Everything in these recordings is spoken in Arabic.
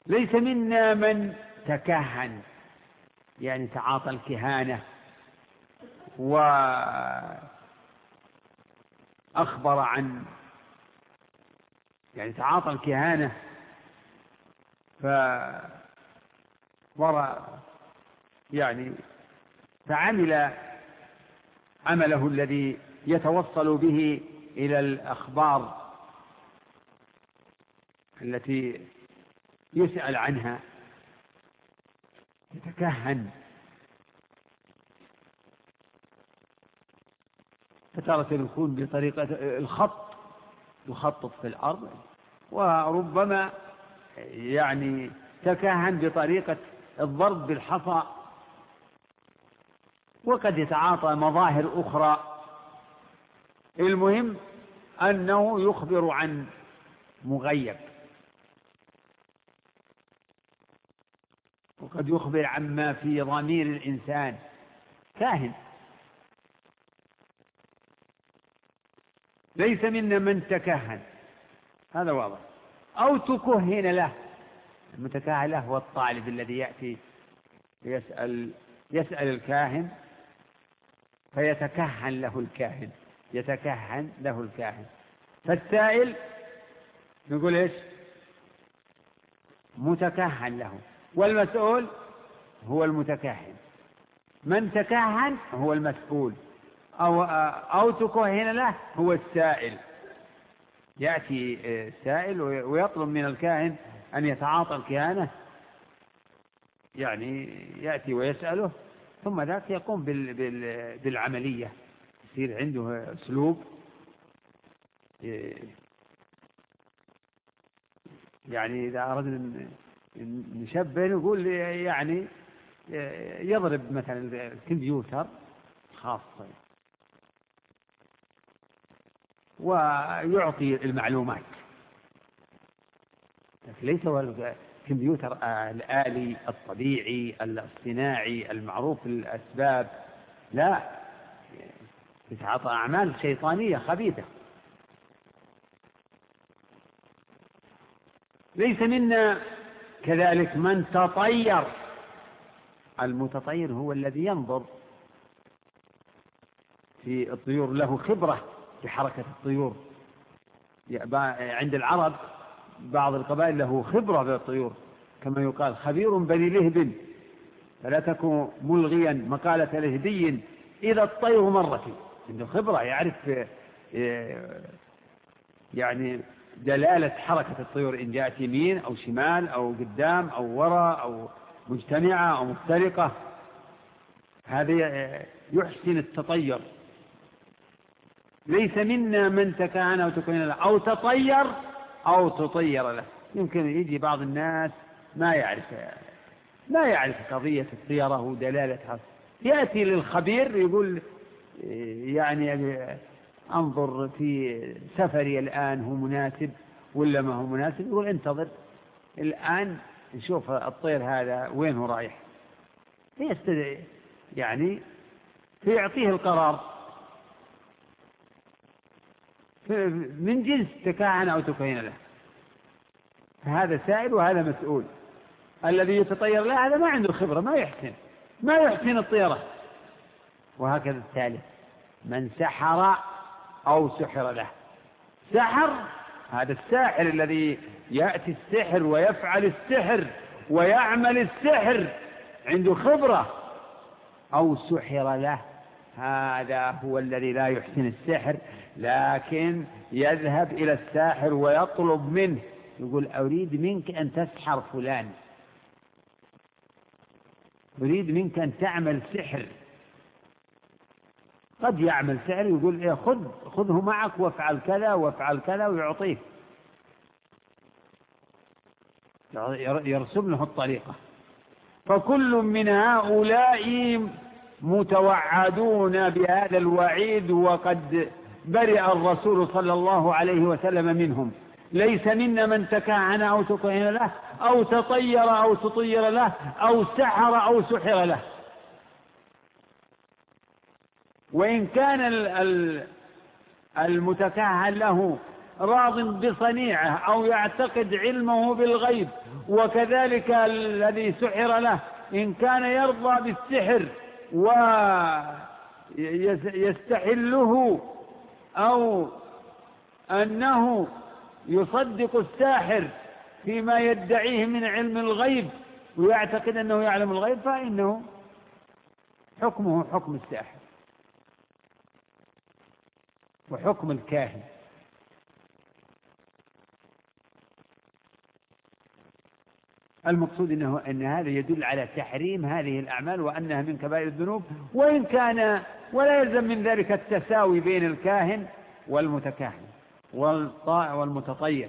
ليس منا من تكهن، يعني تعاطى الكهانة وأخبر عن، يعني تعاطى الكهانة يعني فعمل عمله الذي يتوصل به إلى الأخبار التي يسأل عنها، يتكهن. فتارة يكون بطريقة الخط، يخطط في الأرض، وربما يعني تكهن بطريقة الضرب بالحصى، وقد يتعاطى مظاهر أخرى. المهم أنه يخبر عن مغيب، وقد يخبر عما في ضمير الإنسان، كاهن. ليس منا من تكهن، هذا واضح، أو تكهن له. المتكهن له هو الطالب الذي يأتي يسأل الكاهن فيتكهن له الكاهن، يتكهن له الكاهن. فالسائل نقول إيش؟ متكهن له، والمسؤول هو المتكهن. من تكهن هو المسؤول، أو تكهن له هو السائل. يأتي السائل ويطلب من الكاهن أن يتعاطى الكهانة، يعني يأتي ويسأله، ثم ذاك يقوم بالعملية. يصير عنده أسلوب، يعني إذا أردنا نشبه نقول يعني يضرب مثلا الكمبيوتر خاصة ويعطي المعلومات، ليس هو الكمبيوتر الآلي الطبيعي الصناعي المعروف الأسباب، لا، يتعاطى أعمال شيطانية خبيثة. ليس منا كذلك من تطير. المتطير هو الذي ينظر في الطيور، له خبرة في حركة الطيور. عند العرب بعض القبائل له خبرة بالطيور، كما يقال خبير بني لهب، فلا تكن ملغيا مقالة لهبي إذا الطير مرت. عنده خبرة، يعرف يعني دلالة حركة الطيور، إن جاءت يمين أو شمال أو قدام أو وراء أو مجتمعة أو مفترقة. هذا يحسن التطير. ليس منا من تكهن أو تكهن له، أو تطير أو تطير له. يمكن يجي بعض الناس ما يعرف قضية الطيرة ودلالتها، يأتي للخبير يقول يعني أنظر في سفري الآن هو مناسب ولا ما هو مناسب. يقول انتظر الآن نشوف الطير هذا وين هو رايح، يعني فيعطيه القرار من جنس تكهن أو تكهن له. فهذا سائل وهذا مسؤول. الذي يتطير له هذا ما عنده خبرة، ما يحسن الطيرة. وهكذا الثالث من سحر أو سحر له. سحر هذا الساحر الذي يأتي السحر ويفعل السحر ويعمل السحر، عنده خبرة. أو سحر له، هذا هو الذي لا يحسن السحر، لكن يذهب إلى الساحر ويطلب منه، يقول أريد منك أن تسحر فلان، أريد منك أن تعمل سحر. قد يعمل سحر، يقول إيه خذه معك وافعل كذا وافعل كذا، ويعطيه، يرسم له الطريقة. فكل من هؤلاء متوعدون بهذا الوعيد، وقد برئ الرسول صلى الله عليه وسلم منهم. ليس منا من تكهن أو تكهن له، أو تطير أو تطير له، أو سحر أو سحر له. وإن كان المتكهن له راض بصنيعه أو يعتقد علمه بالغيب، وكذلك الذي سحر له إن كان يرضى بالسحر ويستحله أو أنه يصدق الساحر فيما يدعيه من علم الغيب ويعتقد أنه يعلم الغيب، فإنه حكمه حكم الساحر وحكم الكاهن. المقصود أن هذا يدل على تحريم هذه الأعمال وأنها من كبائر الذنوب، وإن كان ولا يلزم من ذلك التساوي بين الكاهن والمتكهن والمتطير،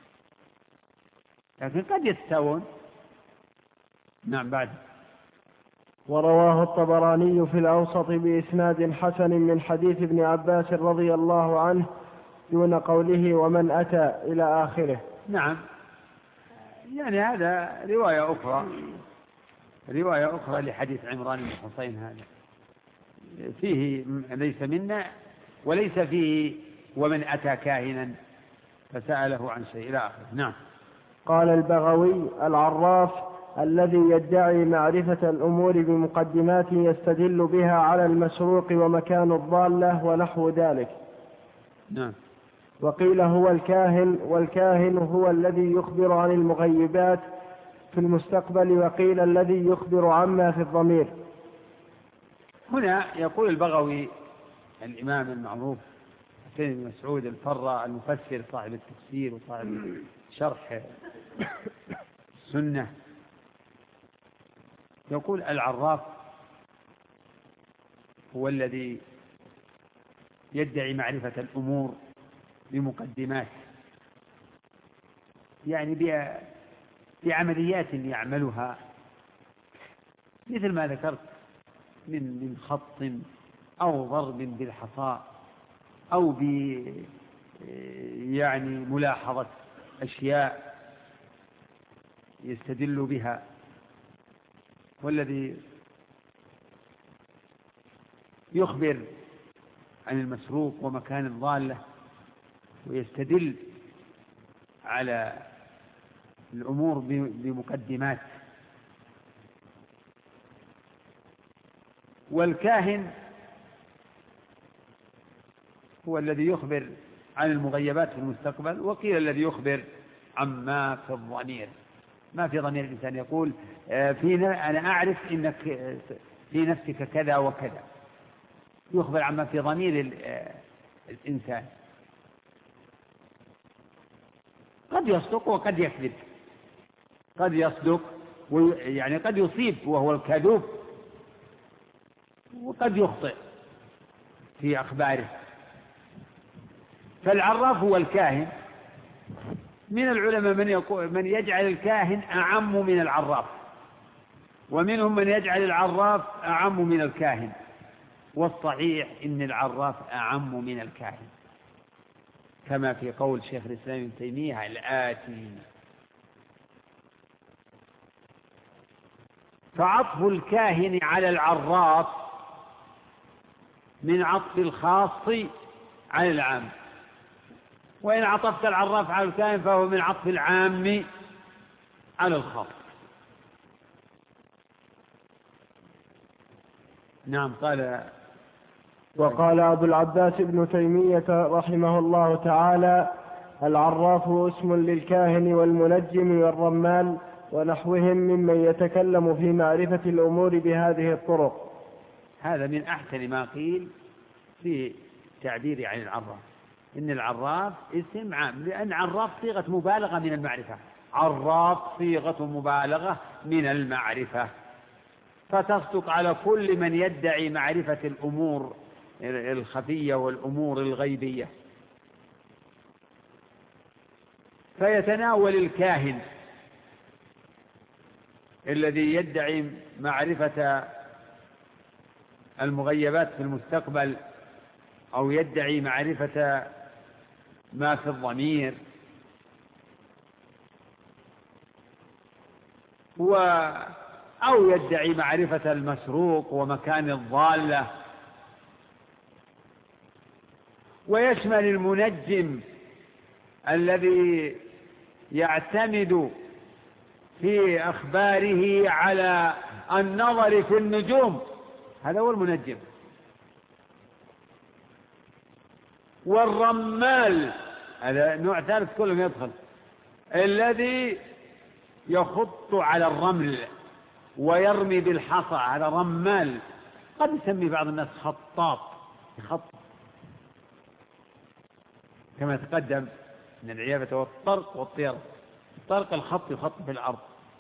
لكن قد يتساوون. نعم. بعد. ورواه الطبراني في الأوسط بإسناد حسن من حديث ابن عباس رضي الله عنه دون قوله ومن أتى إلى آخره. نعم، يعني هذا رواية أخرى لحديث عمران بن حسين، هذا فيه ليس منا وليس فيه ومن أتى كاهنا فسأله عن شيء إلى آخره. نعم. قال البغوي: العراف الذي يدعي معرفة الأمور بمقدمات يستدل بها على المسروق ومكان الضالة ونحو ذلك. نعم. وقيل هو الكاهن، والكاهن هو الذي يخبر عن المغيبات في المستقبل، وقيل الذي يخبر عما في الضمير. هنا يقول البغوي الإمام المعروف حسين بن مسعود الفراء المفسر صاحب التفسير وصاحب شرح السنة، يقول العراف هو الذي يدعي معرفة الأمور بمقدمات، يعني بعمليات يعملها مثل ما ذكرت من خط أو ضرب بالحصاء أو يعني ملاحظة أشياء يستدل بها، والذي يخبر عن المسروق ومكان الضالة ويستدل على الأمور بمقدمات. والكاهن هو الذي يخبر عن المغيبات في المستقبل، وقيل الذي يخبر عما في الضمير، ما في ضمير الإنسان، يقول أنا أعرف إنك في نفسك كذا وكذا، يخبر عما في ضمير الإنسان، قد يصدق وقد يكذب، قد يصدق يعني قد يصيب وهو الكذوب، وقد يخطئ في أخباره. فالعراف هو الكاهن. من العلماء من يجعل الكاهن أعم من العراف، ومنهم من يجعل العراف أعم من الكاهن، والصحيح إن العراف أعم من الكاهن، كما في قول شيخ الإسلام ابن تيمية الآتي: فعطف الكاهن على العراف من عطف الخاص على العام، وإن عطفت العراف على الكاهن فهو من عطف العام على الخاص. نعم. وقال أبو العباس ابن تيمية رحمه الله تعالى: العراف اسم للكاهن والمنجم والرمال ونحوهم ممن يتكلم في معرفة الأمور بهذه الطرق. هذا من أحسن ما قيل في تعبير عن العراف، إن العراف اسم عام، لأن عراف صيغة مبالغة من المعرفة، عراف صيغة مبالغة من المعرفة، فتصدق على كل من يدعي معرفة الأمور الخفية والأمور الغيبية. فيتناول الكاهن الذي يدعي معرفة المغيبات في المستقبل أو يدعي معرفة ما في الضمير، أو يدعي معرفة المسروق ومكان الضالة، ويشمل المنجم الذي يعتمد في أخباره على النظر في النجوم، هذا هو المنجم. والرمال، هذا نوع ثالث كلهم يدخل، الذي يخط على الرمل ويرمي بالحصى، هذا رمال. قد يسمي بعض الناس خطاط، يخط كما تقدم من العيابة والطرق والطير. الطرق الخط يخط في الأرض.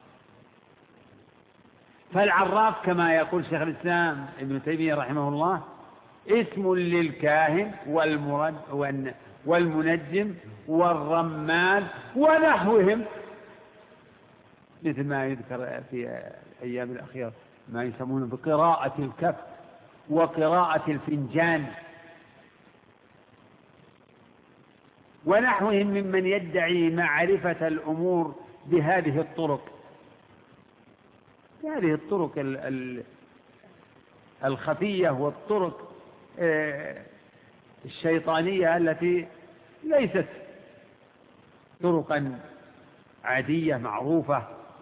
فالعراف كما يقول شيخ الإسلام ابن تيمية رحمه الله اسم للكاهن والمنجم والرمال ونحوهم، مثل ما يذكر في الأيام الأخيرة ما يسمونه بقراءة الكف وقراءة الفنجان ونحوهم ممن يدعي معرفة الأمور بهذه الطرق، هذه الطرق الخفية والطرق الشيطانية التي ليست طرقا عادية معروفة.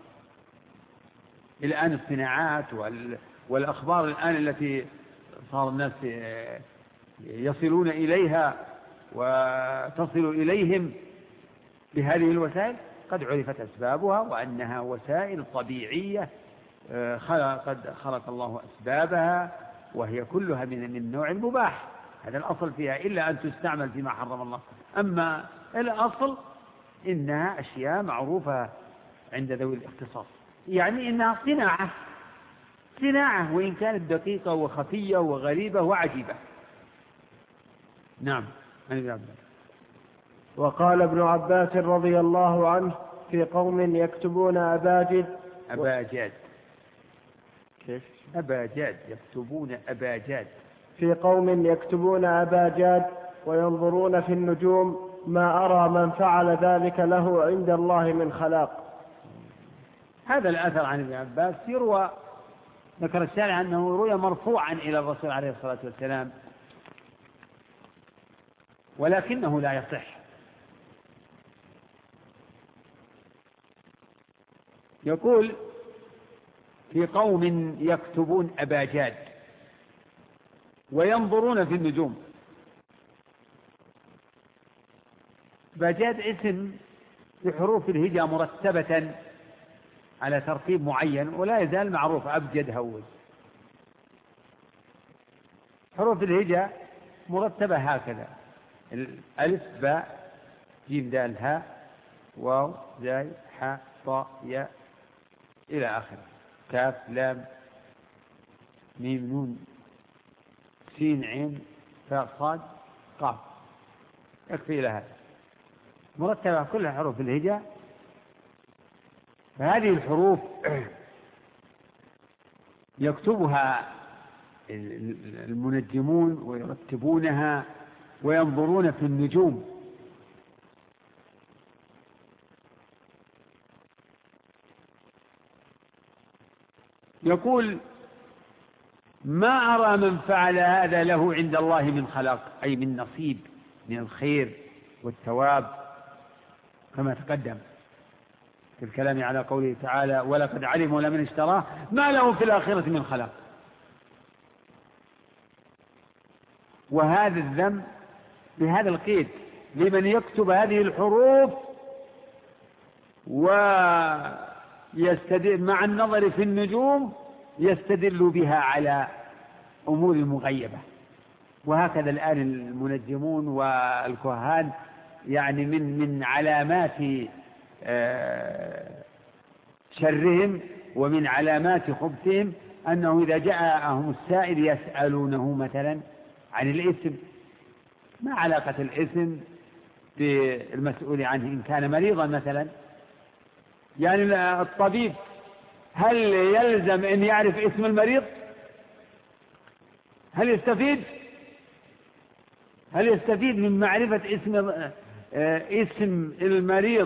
الآن الصناعات والأخبار الآن التي صار الناس يصلون إليها وتصل إليهم بهذه الوسائل قد عرفت أسبابها، وأنها وسائل طبيعية قد خلق الله أسبابها، وهي كلها من نوع المباح. هذا الأصل فيها، إلا أن تستعمل فيما حرم الله. أما الأصل إنها أشياء معروفة عند ذوي الاختصاص، يعني إنها صناعة وإن كانت دقيقة وخفية وغريبة وعجيبة. نعم. وقال ابن عباس رضي الله عنه في قوم يكتبون أباجاد كيف؟ أباجاد يكتبون أباجاد. في قوم يكتبون أباجاد وينظرون في النجوم ما أرى من فعل ذلك له عند الله من خلاق. هذا الأثر عن ابن عباس يروى، ذكر الشارع أنه روي مرفوعا إلى الرسول عليه الصلاة والسلام، ولكنه لا يصح. يقول في قوم يكتبون أباجاد وينظرون في النجوم. أباجاد اسم بحروف الهجاء مرتبة على ترتيب معين ولا يزال معروف، أبجد هوز. حروف الهجاء مرتبة هكذا: الألف باء جيم دال هاء واو زاي حاء طاء ياء إلى آخره، كاف لام ميم نون سين عين فاء صاد قاف، يكفي إلى هذا، مرتبة كلها حروف الهجاء. فهذه الحروف يكتبها المنجمون ويرتبونها وينظرون في النجوم. يقول ما أرى من فعل هذا له عند الله من خلاق، أي من نصيب من الخير والثواب، كما تقدم في الكلام على قوله تعالى: ولقد علموا لمن اشتراه ما له في الآخرة من خلاق. وهذا الذم بهذا القيد لمن يكتب هذه الحروف ويستدل مع النظر في النجوم يستدل بها على أمور مغيبة. وهكذا الآن المنجمون والكهان، يعني من علامات شرهم ومن علامات خبثهم أنه إذا جاءهم السائل يسألونه مثلا عن الاسم، ما علاقة الاسم بالمسؤول عنه إن كان مريضا مثلا؟ يعني الطبيب هل يلزم أن يعرف اسم المريض؟ هل يستفيد من معرفة اسم المريض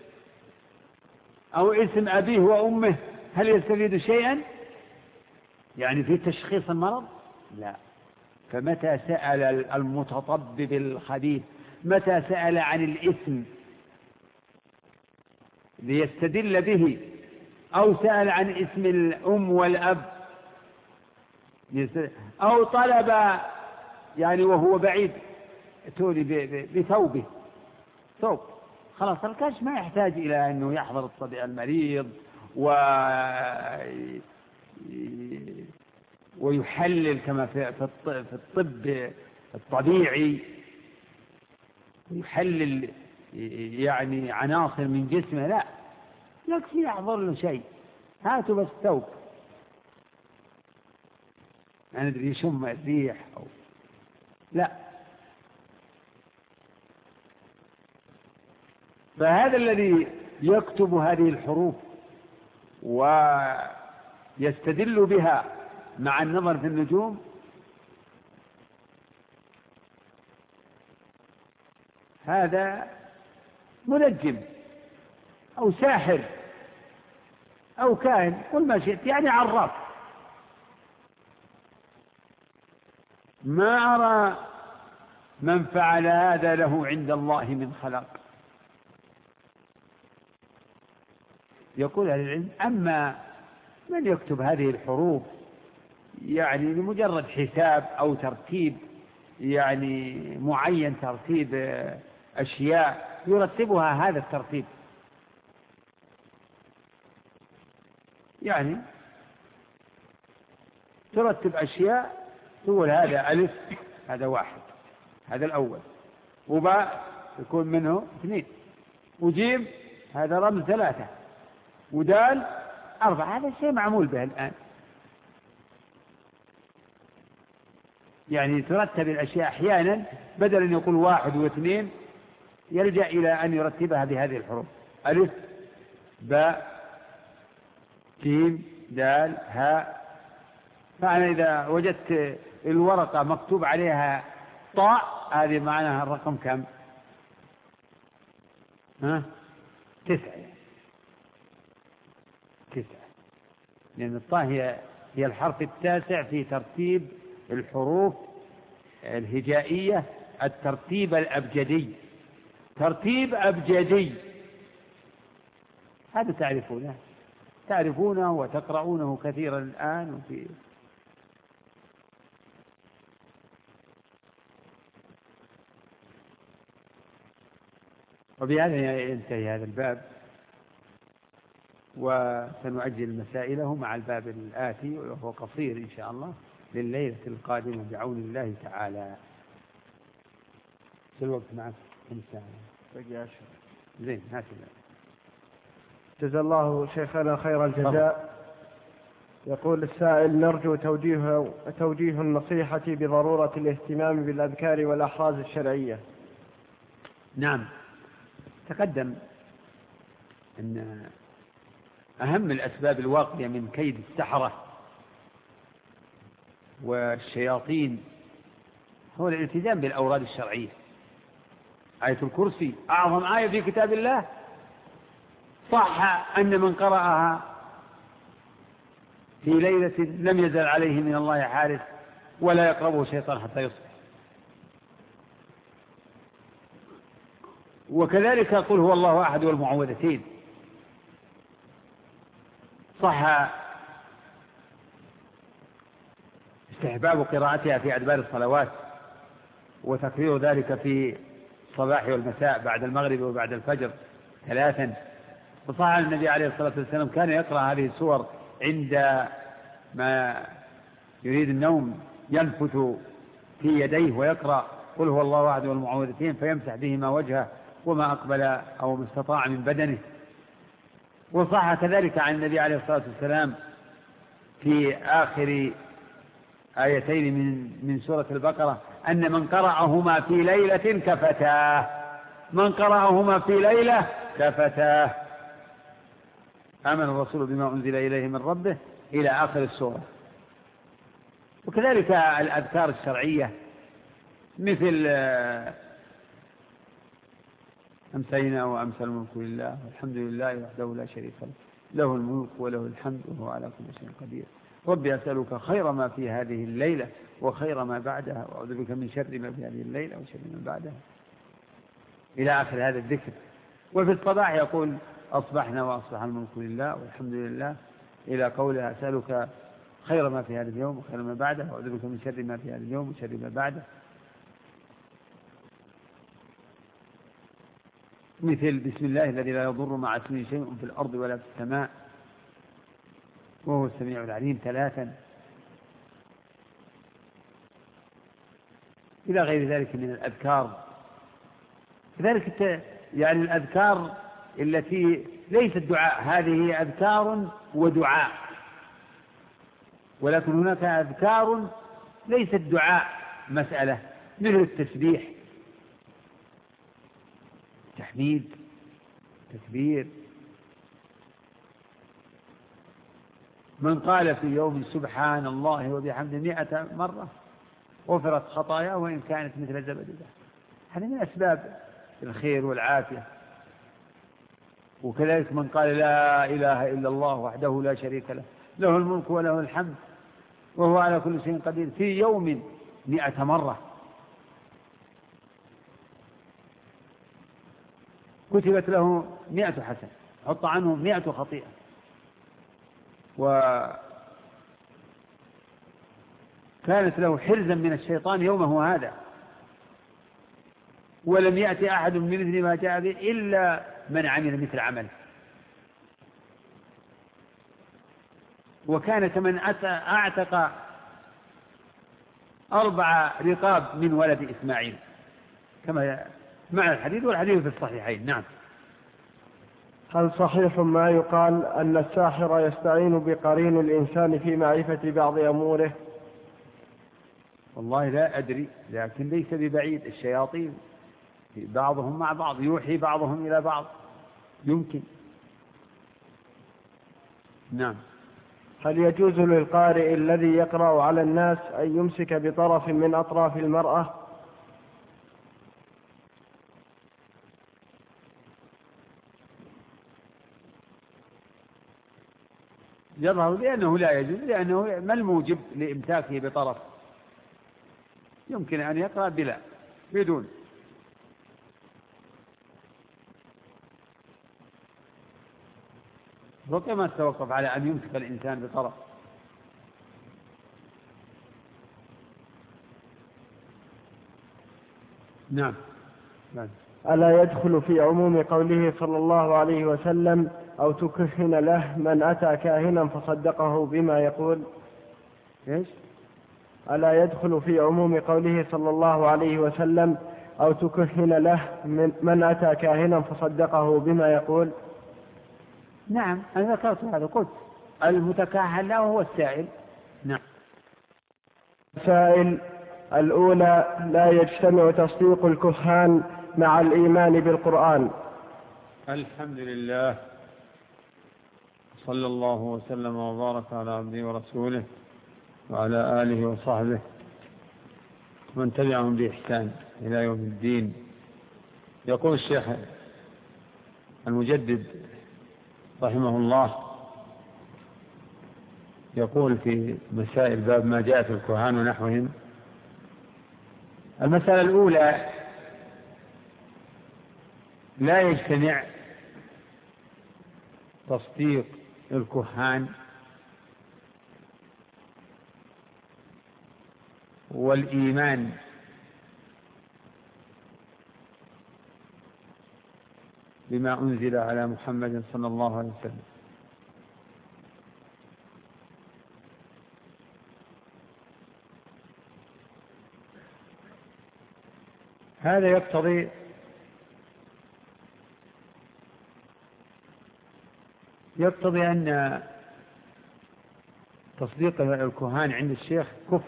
أو اسم أبيه وأمه؟ هل يستفيد شيئا يعني في تشخيص المرض؟ لا. فمتى سأل المتطبب الخبيث، متى سأل عن الاسم ليستدل به، أو سأل عن اسم الأم والأب، أو طلب يعني وهو بعيد تولي بثوبه، ثوب، خلاص الكشف ما يحتاج إلى أنه يحضر الصبي المريض ويحلل كما في الطب الطبيعي، يحلل يعني عناصر من جسمه، لا، يكفي يحضر له شيء، هاتوا بس ثوب، ما ندري يشم الريح أو لا. فهذا الذي يكتب هذه الحروف ويستدل بها مع النظر في النجوم هذا منجم أو ساحر أو كاهن، قل ما شئت، يعني عراف. ما أرى من فعل هذا له عند الله من خلاق. يقول أهل العلم: أما من يكتب هذه الحروف يعني لمجرد حساب أو ترتيب يعني معين، ترتيب أشياء يرتبها هذا الترتيب، يعني ترتب أشياء، تقول هذا ألف، هذا واحد، هذا الأول، وباء يكون منه اثنين، وجيم هذا رمز ثلاثة، ودال أربعة. هذا الشيء معمول به الآن، يعني ترتب الأشياء أحيانا بدل أن يقول واحد واثنين يلجأ إلى أن يرتبها بهذه الحروف: ألف، باء، جيم، دال، هاء. فأنا إذا وجدت الورقة مكتوب عليها طاء، هذه معناها الرقم كم؟ 9. 9، لأن الطاء هي الحرف التاسع في ترتيب الحروف الهجائية، الترتيب الأبجدي، ترتيب أبجدي، هذا تعرفونه وتقرؤونه كثيرا الآن. وبهذا ينتهي هذا الباب، وسنعجل مسائله مع الباب الآتي وهو قصير إن شاء الله لليلة القادمة بعون الله تعالى. شو الوقت معك؟ 5 ساعة. زين، هات. جزا الله شيخنا خير الجزاء. يقول السائل: نرجو توجيه النصيحة بضرورة الاهتمام بالأذكار والأحراز الشرعية. نعم، تقدم أن أهم الأسباب الواقية من كيد السحرة والشياطين هو الالتزام بالأوراد الشرعية. آية الكرسي أعظم آية في كتاب الله، صح أن من قرأها في ليلة لم يزل عليه من الله حارس ولا يقربه شيطان حتى يصبح. وكذلك قل هو الله أحد والمعوذتين، صح استحباب قراءتها في أدبار الصلوات وتكرير ذلك في الصباح والمساء بعد المغرب وبعد الفجر 3. وصح النبي عليه الصلاة والسلام كان يقرأ هذه السور عند ما يريد النوم، ينفث في يديه ويقرأ قل هو الله أحد والمعوذتين فيمسح بهما وجهه وما أقبل أو ما استطاع من بدنه. وصح كذلك عن النبي عليه الصلاة والسلام في آخر آيتين من سورة البقرة أن من قرأهما في ليلة كفتاه، من قرأهما في ليلة كفتاه. آمن الرسول بما أنزل إليه من ربه إلى آخر السورة. وكذلك الأذكار الشرعية مثل أمسينا وأمسى الملك لله والحمد لله وحده لا شريك له، له الملك وله الحمد وهو على كل شيء قدير. ربي أسألك خير ما في هذه الليلة وخير ما بعدها، وأعوذ بك من شر ما في هذه الليلة وشر ما بعدها، إلى آخر هذا الذكر. وفي الصباح يقول أصبحنا وأصبح الملك لله والحمد لله إلى قولها أسألك خير ما في هذا اليوم وخير ما بعده وأعوذ بك من شر ما في هذا اليوم وشر ما بعده. مثل بسم الله الذي لا يضر مع اسمه شيء في الأرض ولا في السماء وهو السميع العليم 3 إلى غير ذلك من الأذكار. كذلك يعني الأذكار التي ليست دعاء، هذه أذكار ودعاء، ولكن هناك أذكار ليست دعاء مسألة، مثل التسبيح، تحميد، تكبير. من قال في يوم سبحان الله وبحمده 100 مرة غفرت خطاياه وإن كانت مثل زبد البحر. هذا من أسباب الخير والعافية. وكذلك من قال لا إله إلا الله وحده لا شريك له له الملك وله الحمد وهو على كل شيء قدير في يوم 100 مرة كتبت له 100 حسنة، حط عنه 100 خطيئة. وكانت له حرزا من الشيطان يومه هذا، ولم يأتي أحد من مثل ما جاء به إلا من عمل مثل عمله. وكان كمن أعتق 4 رقاب من ولد إسماعيل كما مع الحديث، والحديث في الصحيحين. نعم. هل صحيح ما يقال أن الساحر يستعين بقرين الإنسان في معرفة بعض أموره؟ والله لا أدري، لكن ليس ببعيد. الشياطين بعضهم مع بعض، يوحي بعضهم إلى بعض، يمكن. نعم. هل يجوز للقارئ الذي يقرأ على الناس أن يمسك بطرف من أطراف المرأة؟ يظهر لأنه لا يجوز، لأنه ما الموجب لإمساكه بطرف؟ يمكن أن يقرأ بدون. وكما تتوقف على أن يمسك الإنسان بطرف. نعم. ألا يدخل في عموم قوله صلى الله عليه وسلم أو تكهن له من أتى كاهنا فصدقه بما يقول؟ إيش؟ ألا يدخل في عموم قوله صلى الله عليه وسلم أو تكهن له من أتى كاهنا فصدقه بما يقول؟ نعم، أنا ذكرت هذا، قلت المتكهن له هو السائل. نعم. مسائل الأولى: لا يجتمع تصديق الكهان مع الإيمان بالقرآن. الحمد لله، صلى الله وسلم وبارك على عبده ورسوله وعلى آله وصحبه من تبعهم بإحسان إلى يوم الدين. يقول الشيخ المجدد رحمه الله، يقول في مسائل باب ما جاء في الكهان ونحوهم: المسألة الأولى: لا يجتمع تصديق الكهان والإيمان بما أنزل على محمد صلى الله عليه وسلم. هذا يقتضي أن تصديق الكهان عند الشيخ كفر.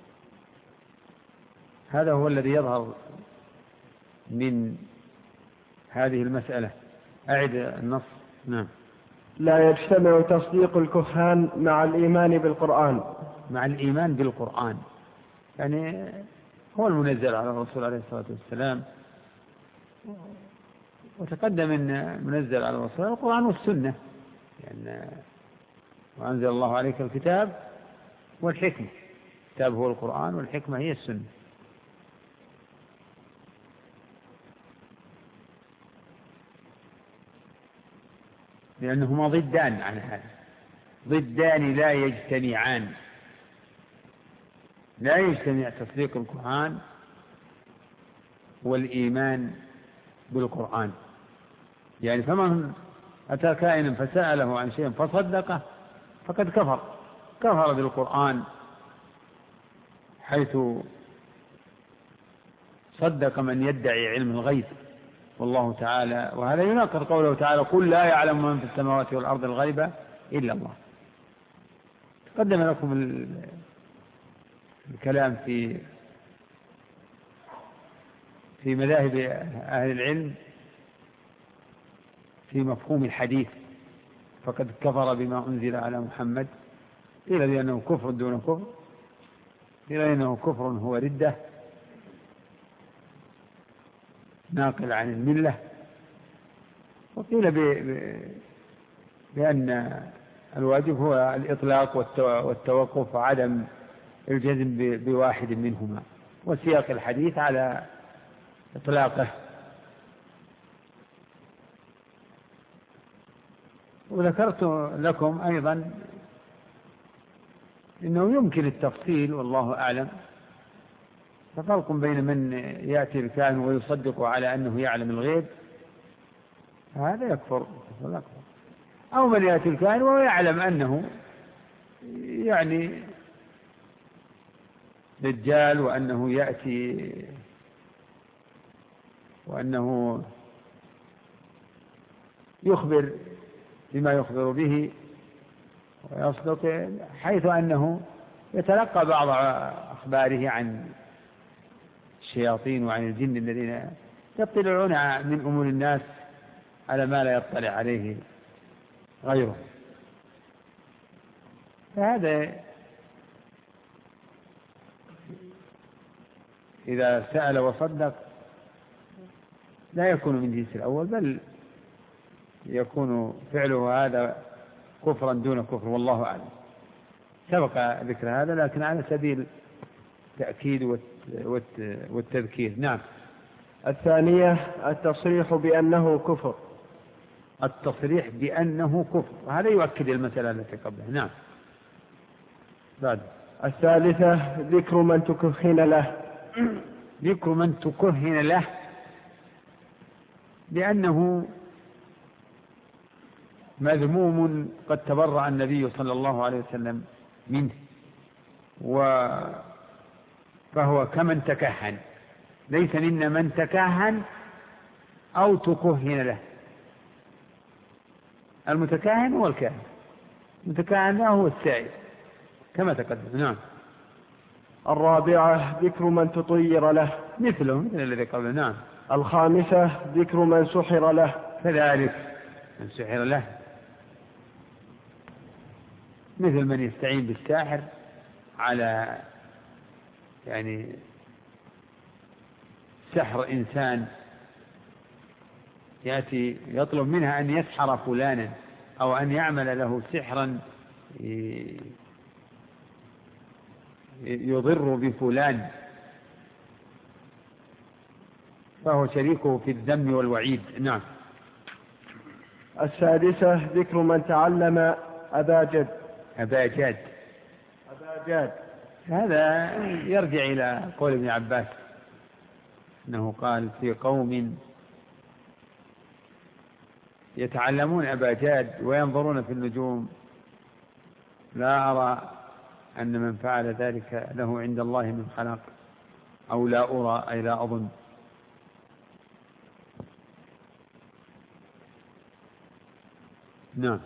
هذا هو الذي يظهر من هذه المسألة. أعد النص. نعم. لا يجتمع تصديق الكهان مع الإيمان بالقرآن. مع الإيمان بالقرآن يعني هو المنزل على الرسول عليه الصلاة والسلام، وتقدم أن المنزل على الرسول القرآن والسنة، يعني وأنزل الله عليك الكتاب والحكمة. الكتاب هو القرآن والحكمة هي السنة. لأنهما ضدان عن هذا، ضدان لا يجتمعان، لا يجتمع تصديق القرآن والإيمان بالقرآن. يعني فمن أتى كائنا فسأله عن شيء فصدقه فقد كفر بالقرآن، حيث صدق من يدعي علم الغيب والله تعالى، وهذا يناقض قوله تعالى قل لا يعلم من في السماوات والأرض الغيب إلا الله. تقدم لكم الكلام في مذاهب أهل العلم في مفهوم الحديث، فقد كفر بما أنزل على محمد، قيل بأنه كفر دون كفر، قيل إنه كفر هو ردة ناقل عن الملة، وقيل بأن الواجب هو الإطلاق والتوقف وعدم الجزم بواحد منهما، وسياق الحديث على إطلاقه. وذكرت لكم أيضا إنه يمكن التفصيل والله أعلم، ففرق بين من يأتي الكاهن ويصدق على أنه يعلم الغيب، هذا يكفر، أو من يأتي الكاهن ويعلم أنه يعني دجال، وأنه يأتي وأنه يخبر بما يخبر به ويصدق، حيث أنه يتلقى بعض أخباره عن الشياطين وعن الجن الذين يطلعون من أمور الناس على ما لا يطلع عليه غيره. فهذا إذا سأل وصدق لا يكون من جنس الأول، بل يكون فعله هذا كفرا دون كفر، والله أعلم. سبق ذكر هذا لكن على سبيل التأكيد والتذكير. نعم. الثانية التصريح بأنه كفر. التصريح بأنه كفر، هذا يؤكد المسألة التي قبلها. نعم. بعد. الثالثة ذكر من تكهن له. ذكر من تكهن له بأنه مذموم قد تبرأ النبي صلى الله عليه وسلم منه، فهو كمن تكهن، ليس منا من تكهن أو تكهن له. المتكهن هو الكاهن، المتكهن هو السائل كما تقدم. نعم. الرابعة ذكر من تطير له، مثل الذي قبل. نعم. الخامسة ذكر من سحر له، كذلك من سحر له، مثل من يستعين بالساحر على يعني سحر إنسان، يأتي يطلب منها أن يسحر فلانا أو أن يعمل له سحرا يضر بفلان، فهو شريكه في الذم والوعيد. نعم. السادسة ذكر من تعلم أباجد. هذا يرجع إلى قول ابن عباس أنه قال في قوم يتعلمون أباجاد وينظرون في النجوم، لا أرى أن من فعل ذلك له عند الله من خلاق، أو لا أرى أي لا أظن. نعم.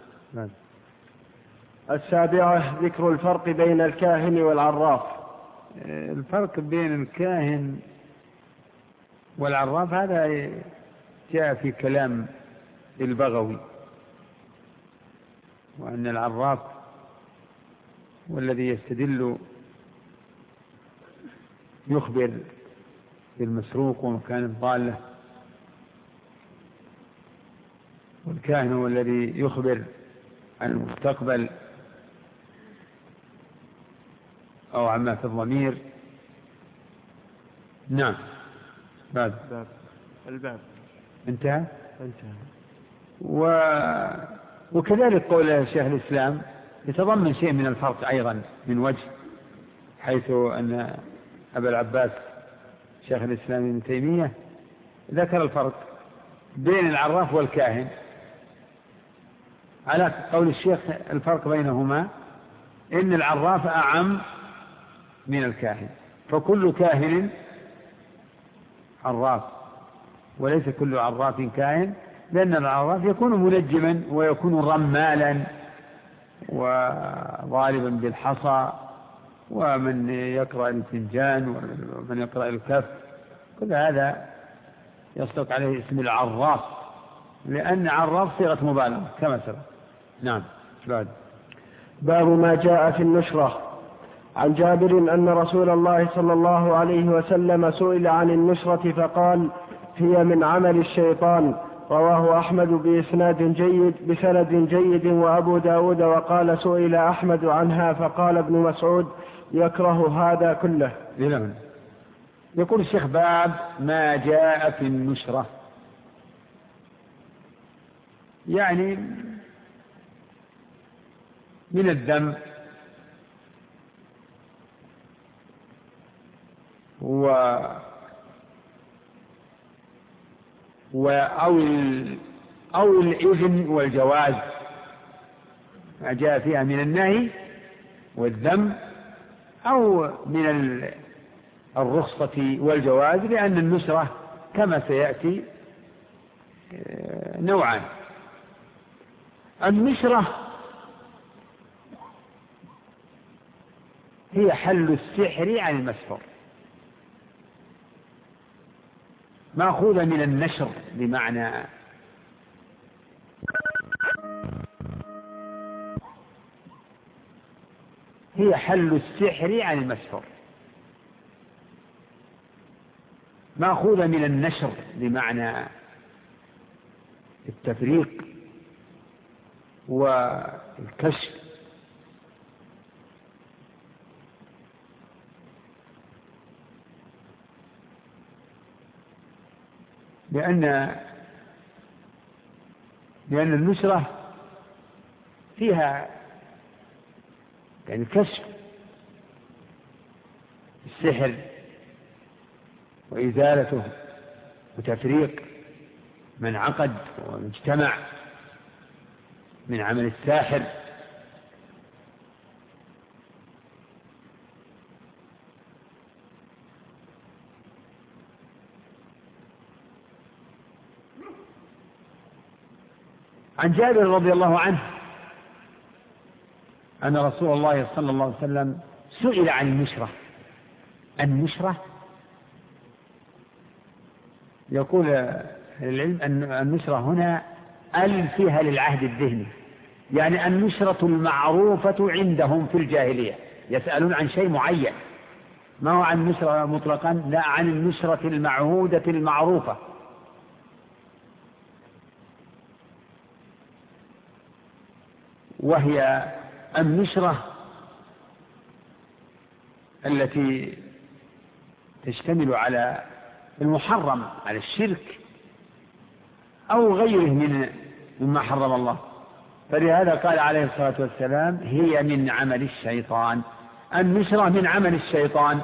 السابعة ذكر الفرق بين الكاهن والعراف. الفرق بين الكاهن والعراف هذا جاء في كلام البغوي، وأن العراف والذي يستدل يخبر بالمسروق ومكان الضالة، والكاهن هو الذي يخبر عن المستقبل أو عما في الضمير. نعم. الباب انتهى. وكذلك قول شيخ الإسلام يتضمن شيء من الفرق أيضا من وجه، حيث أن أبا العباس شيخ الإسلام ابن تيمية ذكر الفرق بين العراف والكاهن، على قول الشيخ الفرق بينهما إن العراف أعم من الكاهن، فكل كاهن عراف وليس كل عراف كاهن، لأن العراف يكون منجما ويكون رمالا وضاربا بالحصى، ومن يقرأ الفنجان ومن يقرأ الكف، كل هذا يصدق عليه اسم العراف، لأن عراف صيغة مبالغة كما سبق. نعم. باب ما جاء في النشرة. عن جابر أن رسول الله صلى الله عليه وسلم سئل عن النشرة فقال: هي من عمل الشيطان. رواه أحمد بسند جيد وأبو داود. وقال: سئل أحمد عنها فقال ابن مسعود: يكره هذا كله. يقول الشيخ: باب ما جاء في النشرة، يعني من الذم أو الإذن والجواز، ما جاء فيها من النهي والذم أو من الرخصة والجواز، لأن النشرة كما سيأتي نوعان. النشرة هي حل السحر عن المسحور، مأخوذة من النشر بمعنى هي حل السحر عن المسحور، مأخوذة من النشر بمعنى التفريق والكشف. لأن النشرة فيها يعني كشف السحر وإزالته وتفريق من عقد ومجتمع من عمل الساحر. عن جابر رضي الله عنه أن رسول الله صلى الله عليه وسلم سئل عن النشرة. يقول العلم أن النشرة هنا فيها للعهد الذهني، يعني النشرة المعروفة عندهم في الجاهلية، يسألون عن شيء معين، ما هو عن النشرة مطلقا، لا، عن النشرة المعهودة المعروفة. وهي النشرة التي تشتمل على المحرم، على الشرك أو غيره مما حرم الله. فلهذا قال عليه الصلاة والسلام: هي من عمل الشيطان. النشرة من عمل الشيطان،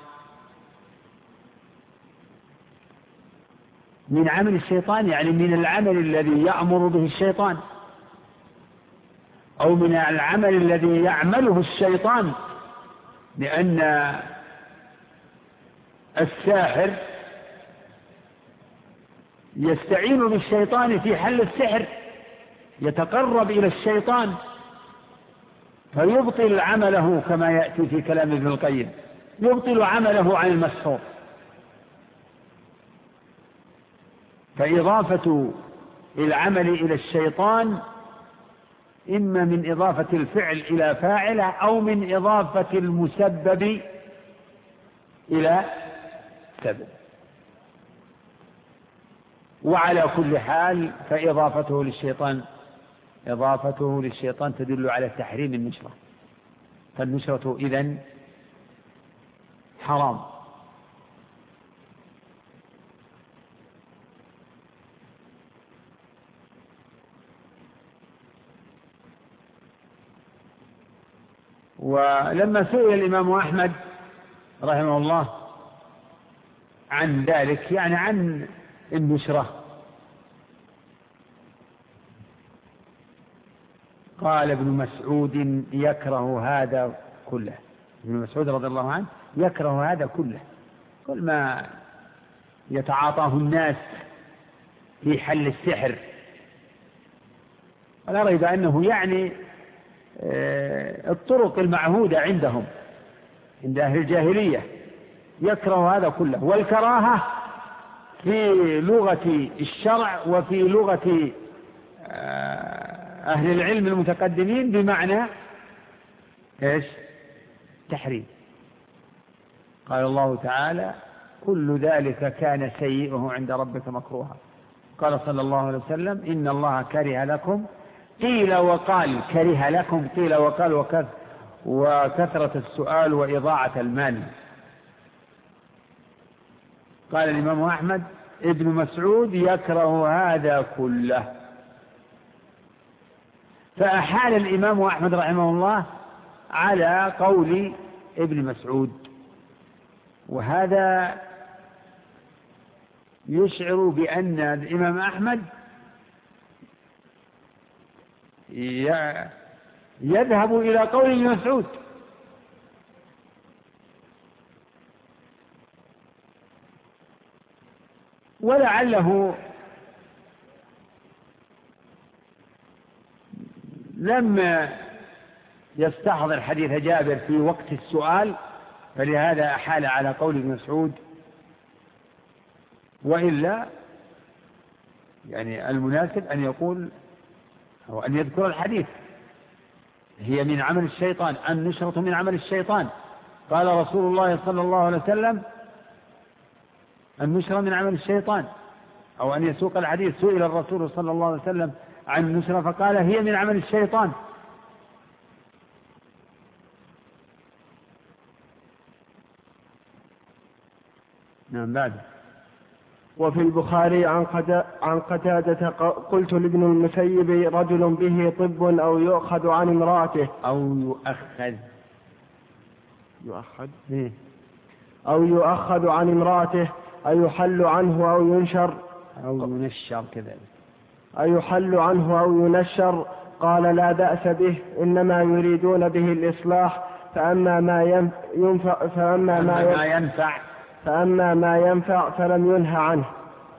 من عمل الشيطان يعني من العمل الذي يأمر به الشيطان، أو من العمل الذي يعمله الشيطان، لأن الساحر يستعين بالشيطان في حل السحر، يتقرب إلى الشيطان فيبطل عمله، كما يأتي في كلام ابن القيم، يبطل عمله عن المسحور. فإضافة العمل إلى الشيطان إما من إضافة الفعل إلى فاعله أو من إضافة المسبب إلى سبب، وعلى كل حال فإضافته للشيطان تدل على تحريم النشرة، فالنشرة إذن حرام. ولما سئل الإمام أحمد رحمه الله عن ذلك، يعني عن النشرة، قال ابن مسعود يكره هذا كله. ابن مسعود رضي الله عنه يكره هذا كله، كل ما يتعاطاه الناس في حل السحر، ولا ريب أنه يعني الطرق المعهودة عندهم عند أهل الجاهلية، يكره هذا كله. والكراهة في لغة الشرع وفي لغة أهل العلم المتقدمين بمعنى إيش؟ تحريم. قال الله تعالى كل ذلك كان سيئه عند ربك مكروها. قال صلى الله عليه وسلم إن الله كره لكم قيل وقال، كره لكم قيل وقال وكثرة السؤال وإضاعة المال. قال الإمام أحمد ابن مسعود يكره هذا كله، فأحال الإمام أحمد رحمه الله على قول ابن مسعود، وهذا يشعر بأن الإمام أحمد يذهب إلى قول ابن مسعود، ولعله لم يستحضر حديث جابر في وقت السؤال، فلهذا أحال على قول ابن مسعود. وإلا يعني المناسب أن يقول أو أن يذكر الحديث، هي من عمل الشيطان، النشرة من عمل الشيطان. قال رسول الله صلى الله عليه وسلم النشرة من عمل الشيطان، أو أن يسوق الحديث سئل الرسول صلى الله عليه وسلم عن النشرة فقال هي من عمل الشيطان. نعم. بعد. وفي البخاري عن قتادة قلت لابن المسيب رجل به طب أو يؤخذ عن امرأته أو يؤخذ عن امرأته أيحل عنه أو ينشر كذلك، أيحل عنه أو ينشر؟ قال لا بأس به، إنما يريدون به الإصلاح، فأما ما ينفع فلم ينهى عنه.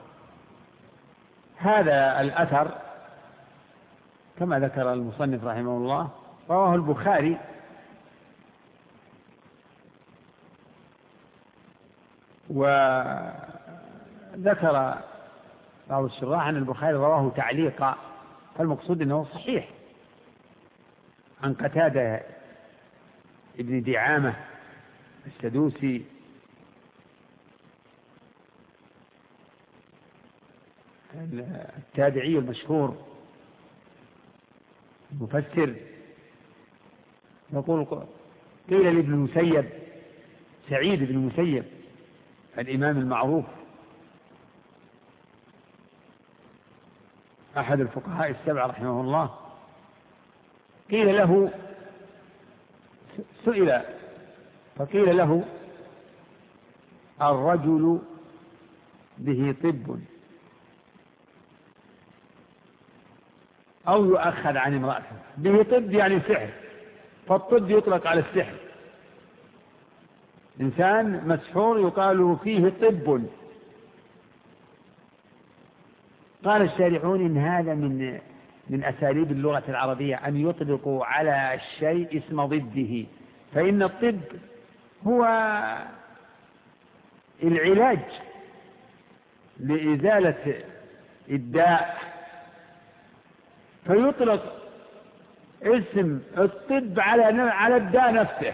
هذا الأثر كما ذكر المصنف رحمه الله رواه البخاري، وذكر بعض الشراح عن البخاري رواه تعليقا، فالمقصود أنه صحيح، عن قتادة ابن دعامة السدوسي التابعي المشهور المفسر، يقول قيل لابن المسيب، سعيد بن المسيب الإمام المعروف أحد الفقهاء السبعة رحمه الله، قيل له سئل فقيل له الرجل به طب أو يؤخذ عن امرأته. به طب يعني سحر، فالطب يطلق على السحر، إنسان مسحور يقال فيه طب. قال الشارحون إن هذا من أساليب اللغة العربية أن يطلقوا على الشيء اسم ضده، فإن الطب هو العلاج لإزالة الداء، فيطلق اسم الطب على الداء نفسه،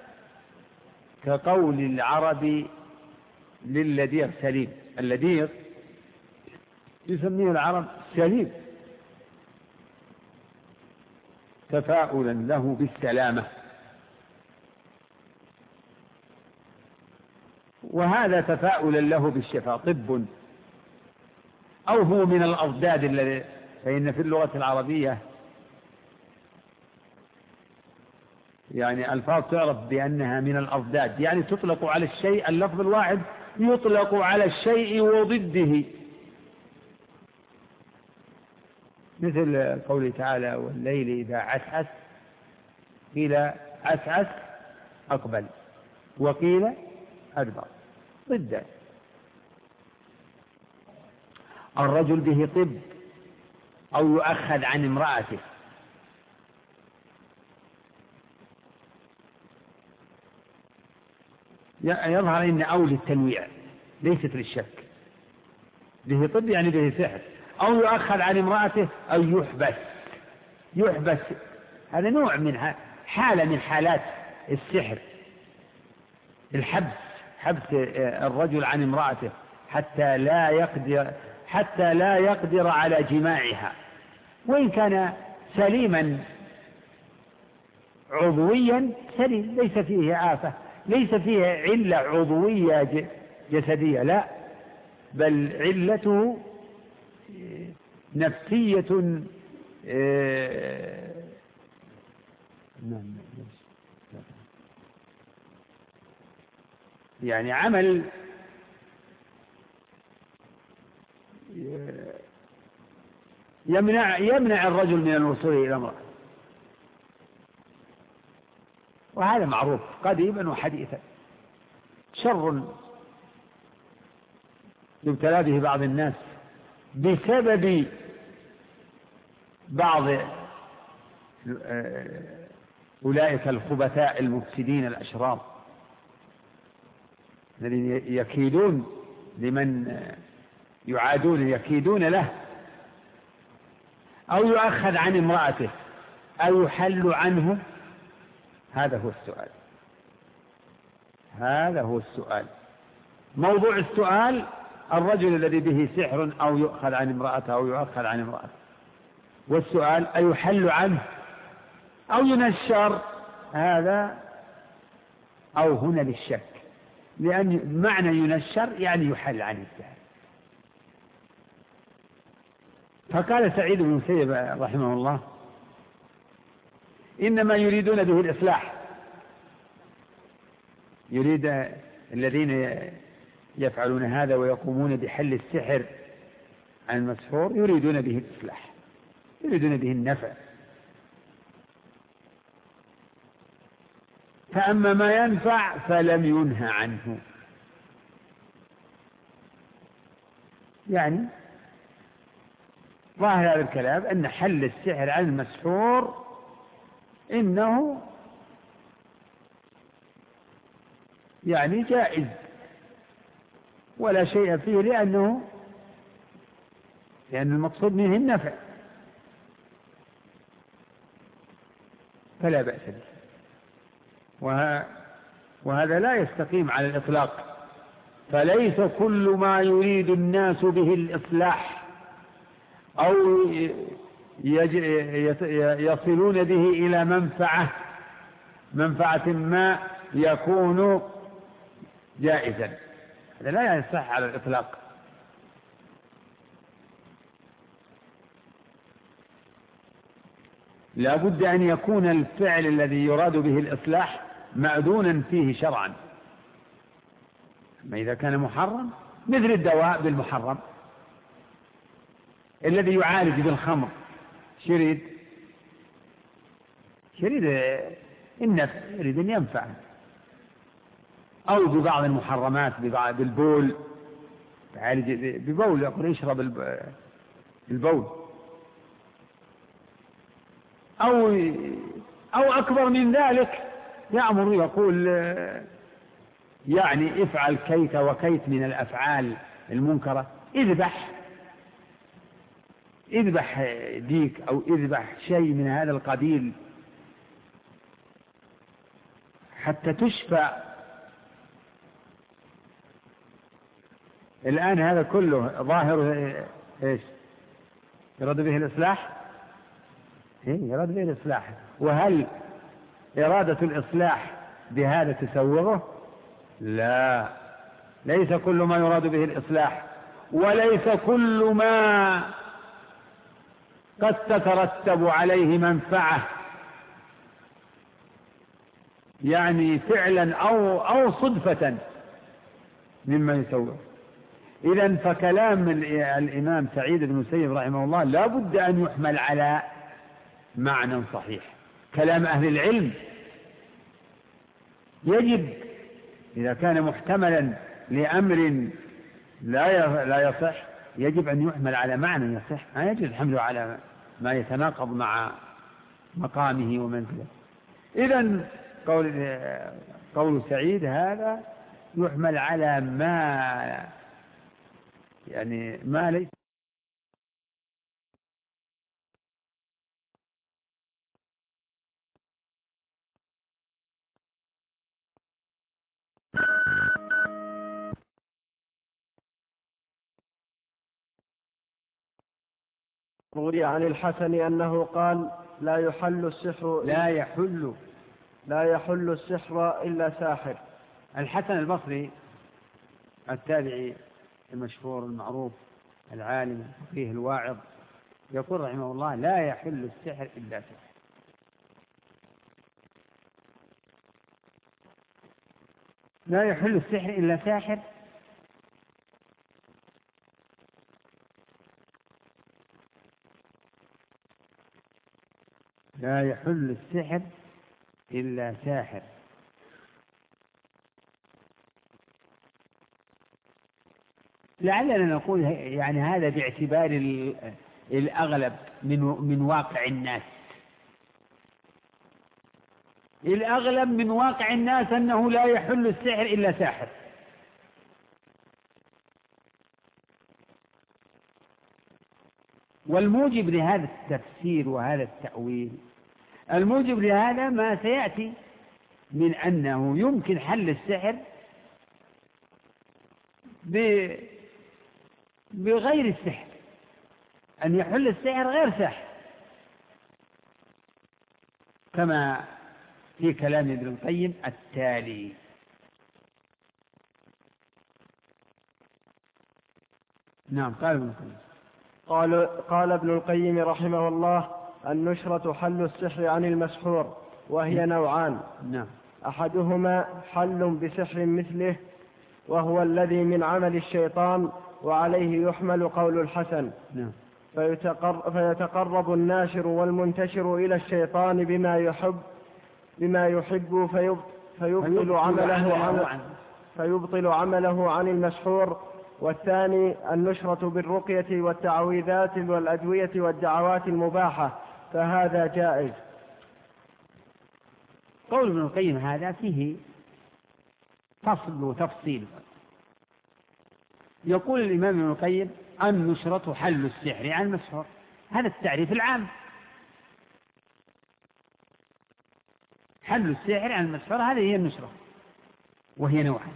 كقول العرب للذير سليم. اللذير يسميه العرب سليم تفاؤلا له بالسلامة، وهذا تفاؤلا له بالشفاء طب، أو هو من الأضداد الذي، فإن في اللغة العربية يعني ألفاظ تعرف بأنها من الأضداد، يعني تطلق على الشيء، اللفظ الواحد يطلق على الشيء وضده، مثل قوله تعالى والليل إذا عسعس، قيل عسعس أقبل وقيل أدبر، ضده. الرجل به طب أو يؤخذ عن امرأته، يظهر أن أول التنويع ليست للشك، به طب يعني به سحر، أو يؤخذ عن امرأته أو يحبس، هذا نوع من حالة من حالات السحر، حبس الرجل عن امرأته حتى لا يقدر على جماعها، وإن كان سليما عضويا سليم، ليس فيه آفة، ليس فيه علة عضوية جسدية، لا، بل علته نفسية. يعني عمل يمنع الرجل من الوصول إلى امرأة، وهذا معروف قديما وحديثا، شر يبتلى به بعض الناس بسبب بعض أولئك الخبثاء المفسدين الأشرار الذين يكيدون لمن يعادون، يكيدون له. أو يؤخذ عن امرأته أو يحل عنه، هذا هو السؤال، موضوع السؤال الرجل الذي به سحر أو يؤخذ عن امرأته أو يؤخذ عن امرأته، والسؤال أيحل عنه أو ينشر، هذا أو هنا للشك، لأن معنى ينشر يعني يحل عن السحر. فقال سعيد بن المسيب رحمه الله إنما يريدون به الإصلاح، يريد الذين يفعلون هذا ويقومون بحل السحر عن المسحور يريدون به الإصلاح، يريدون به النفع. فأما ما ينفع فلم ينهى عنه، يعني ظاهر هذا الكلام أن حل السحر عن المسحور إنه يعني جائز ولا شيء فيه، لأن المقصود منه النفع، فلا بأس به. وهذا لا يستقيم على الإطلاق، فليس كل ما يريد الناس به الإصلاح أو يصلون به إلى منفعة ما يكون جائزا، هذا لا يصح على الإطلاق. لا بد أن يكون الفعل الذي يراد به الإصلاح مأذونا فيه شرعا، أما إذا كان محرم مثل الدواء بالمحرم، الذي يعالج بالخمر يريد النفع، يريد أن ينفع، أو ببعض المحرمات بالبول، يعالج ببول، يقول يشرب البول، أو أكبر من ذلك، يأمر يقول يعني افعل كيت وكيت من الأفعال المنكرة، اذبح ديك أو اذبح شيء من هذا القبيل حتى تشفى. الآن هذا كله ظاهر إيش؟ يراد به الإصلاح؟ يراد به الإصلاح. وهل إرادة الإصلاح بهذا تسوغه؟ لا، ليس كل ما يراد به الإصلاح، وليس كل ما قد تترتب عليه منفعة يعني فعلا أو صدفة مما يسوي. إذن فكلام الإمام سعيد بن المسيب رحمه الله لا بد أن يحمل على معنى صحيح. كلام أهل العلم يجب إذا كان محتملا لأمر لا يصح يجب أن يحمل على معنى يصح، ما يجب حمله على ما يتناقض مع مقامه ومنزله. إذن قول سعيد هذا يحمل على ما ليس. روي عن الحسن أنه قال: لا يحل السحر إلا ساحر. الحسن البصري التابعي المشهور المعروف العالم الفقيه الواعظ يقول رحمه الله: لا يحل السحر إلا ساحر. لا يحل السحر إلا ساحر. لا يحل السحر إلا ساحر. لعلنا نقول يعني هذا باعتبار الأغلب من واقع الناس. الأغلب من واقع الناس أنه لا يحل السحر إلا ساحر. والموجب لهذا التفسير وهذا التأويل، الموجب لهذا ما سيأتي من أنه يمكن حل السحر بغير السحر، أن يحل السحر غير ساحر، كما في كلام ابن القيم التالي: نعم. قال ابن القيم رحمه الله: النشرة حل السحر عن المسحور، وهي نوعان. نعم. أحدهما حل بسحر مثله، وهو الذي من عمل الشيطان، وعليه يحمل قول الحسن. نعم. فيتقرب الناشر والمنتشر إلى الشيطان بما يحب فيبطل عمله عن المسحور. والثاني النشرة بالرقية والتعويذات والأدوية والدعوات المباحة، فهذا جائز. قول ابن القيم هذا فيه فصل وتفصيل. يقول الإمام ابن القيم: النشرة حل السحر عن المسحور، هذا التعريف العام. حل السحر عن المسحور هذه هي النشرة، وهي نوعان: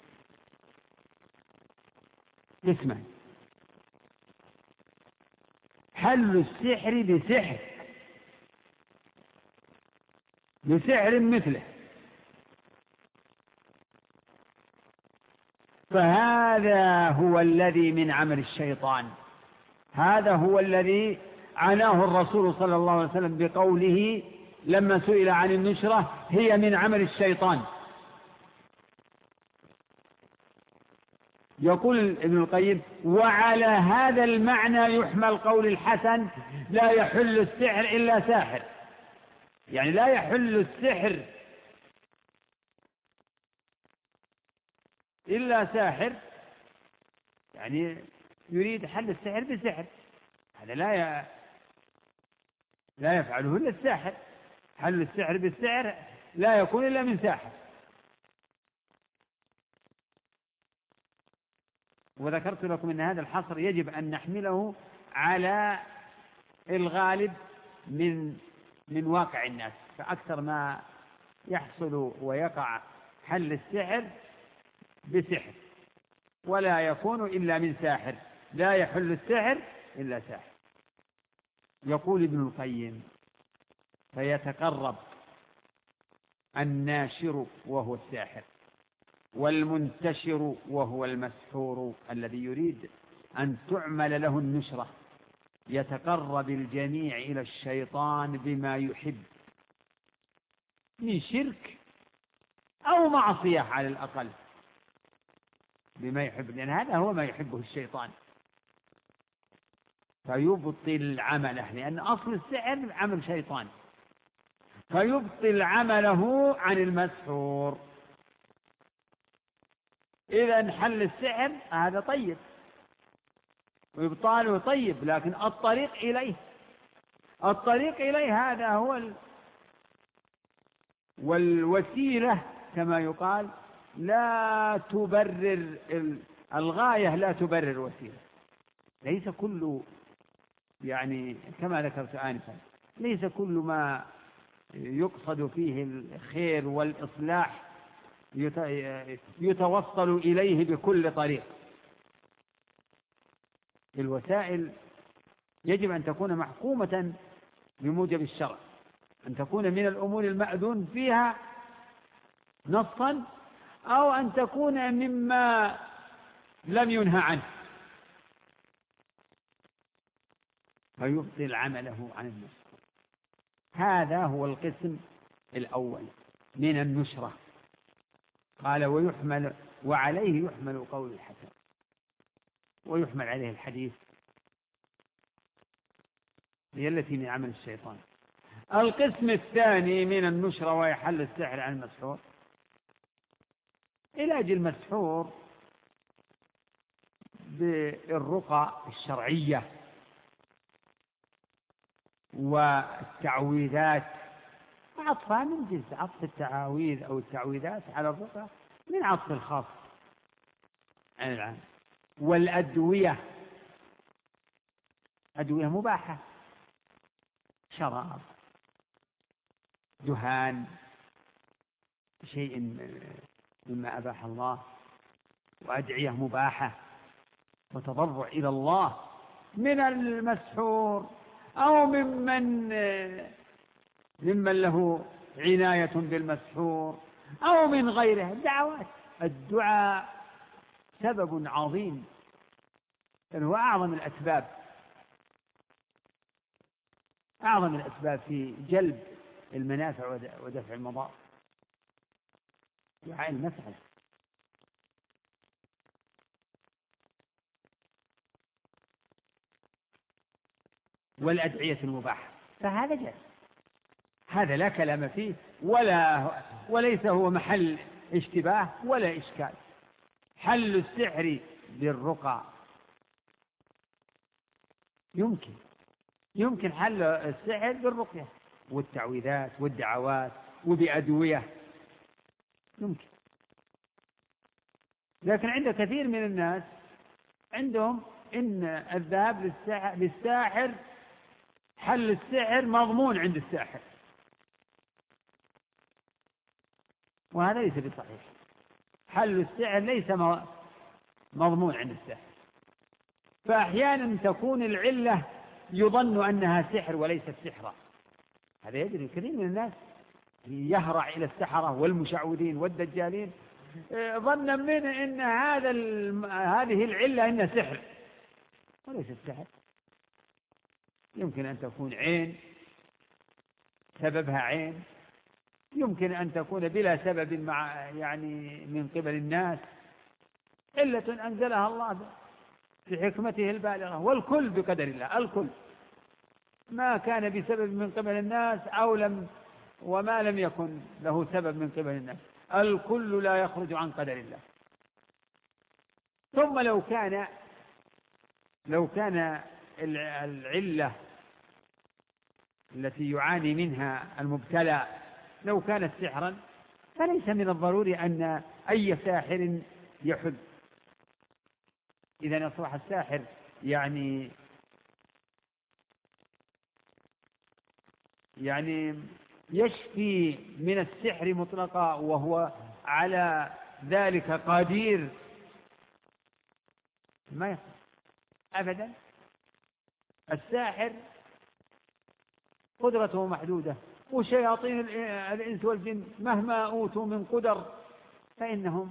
اسمه حل السحر بسحر مثله، فهذا هو الذي من عمل الشيطان. هذا هو الذي عناه الرسول صلى الله عليه وسلم بقوله لما سئل عن النشرة: هي من عمل الشيطان. يقول ابن القيم: وعلى هذا المعنى يحمل قول الحسن: لا يحل السحر إلا ساحر. يعني لا يحل السحر إلا ساحر، يعني يريد حل السحر بسحر، هذا لا يفعله إلا الساحر. حل السحر بالسحر لا يكون إلا من ساحر. وذكرت لكم أن هذا الحصر يجب أن نحمله على الغالب من واقع الناس، فأكثر ما يحصل ويقع حل السحر بسحر، ولا يكون إلا من ساحر. لا يحل السحر إلا ساحر. يقول ابن القيم: فيتقرب الناشر وهو الساحر، والمنتشر وهو المسحور الذي يريد أن تعمل له النشرة، يتقرب الجميع إلى الشيطان بما يحب من شرك أو معصية على الأقل بما يحب، لأن هذا هو ما يحبه الشيطان، فيبطل عمله، لأن أصل السحر عمل شيطان، فيبطل عمله عن المسحور. إذا انحل السحر هذا طيب وإبطاله طيب، لكن الطريق إليه هذا هو والوسيلة كما يقال لا تبرر الغاية، لا تبرر الوسيلة. ليس كل يعني كما ذكرت آنفا، ليس كل ما يقصد فيه الخير والإصلاح يتوصل إليه بكل طريق. الوسائل يجب أن تكون محكومة بموجب الشرع، أن تكون من الأمور المأذون فيها نصا، أو أن تكون مما لم ينهى عنه، فيبطل عمله عن المسحور. هذا هو القسم الأول من النشرة. قال ويحمل وعليه يحمل قول الحسن، ويحمل عليه الحديث، هي التي من عمل الشيطان. القسم الثاني من النشرة ويحل السحر عن المسحور، علاج المسحور بالرقى الشرعية والتعويذات، عطفها من جنس عطف التعاويذ أو التعويذات على الرقى من عطف الخاص عن العام. والأدوية، أدوية مباحة، شراب، دهان، شيء مما أباح الله، وأدعية مباحة وتضرع إلى الله من المسحور أو ممن له عناية بالمسحور أو من غيره. الدعوات، الدعاء سبب عظيم، هو أعظم الأسباب في جلب المنافع ودفع المضار، دعاء المسألة. والأدعية المباحة فهذا جائز، هذا لا كلام فيه وليس هو محل اشتباه ولا إشكال. حل السحر بالرقى يمكن حل السحر بالرقية والتعويذات والدعوات وبأدوية يمكن. لكن عند كثير من الناس عندهم إن الذهاب للساحر حل السحر مضمون عند الساحر، وهذا ليس بصحيح. حل السحر ليس مضمون عند الساحر، فأحيانا تكون العلة يظن أنها سحر وليست سحرا. هذا يجري كثير من الناس يهرع إلى السحرة والمشعوذين والدجالين ظنا منه أن هذه العلة إنها سحر، وليست سحر. يمكن أن تكون عين، سببها عين، يمكن أن تكون بلا سبب من قبل الناس، علة أنزلها الله في حكمته البالغة، والكل بقدر الله. الكل ما كان بسبب من قبل الناس وما لم يكن له سبب من قبل الناس، الكل لا يخرج عن قدر الله. ثم لو كان العلة التي يعاني منها المبتلى لو كانت سحرا، فليس من الضروري أن أي ساحر يحل. إذا أصبح الساحر يعني يشفي من السحر مطلقا وهو على ذلك قدير، ما يصح أبدا. الساحر قدرته محدودة، وشياطين الإنس والجن مهما أوتوا من قدر فإنهم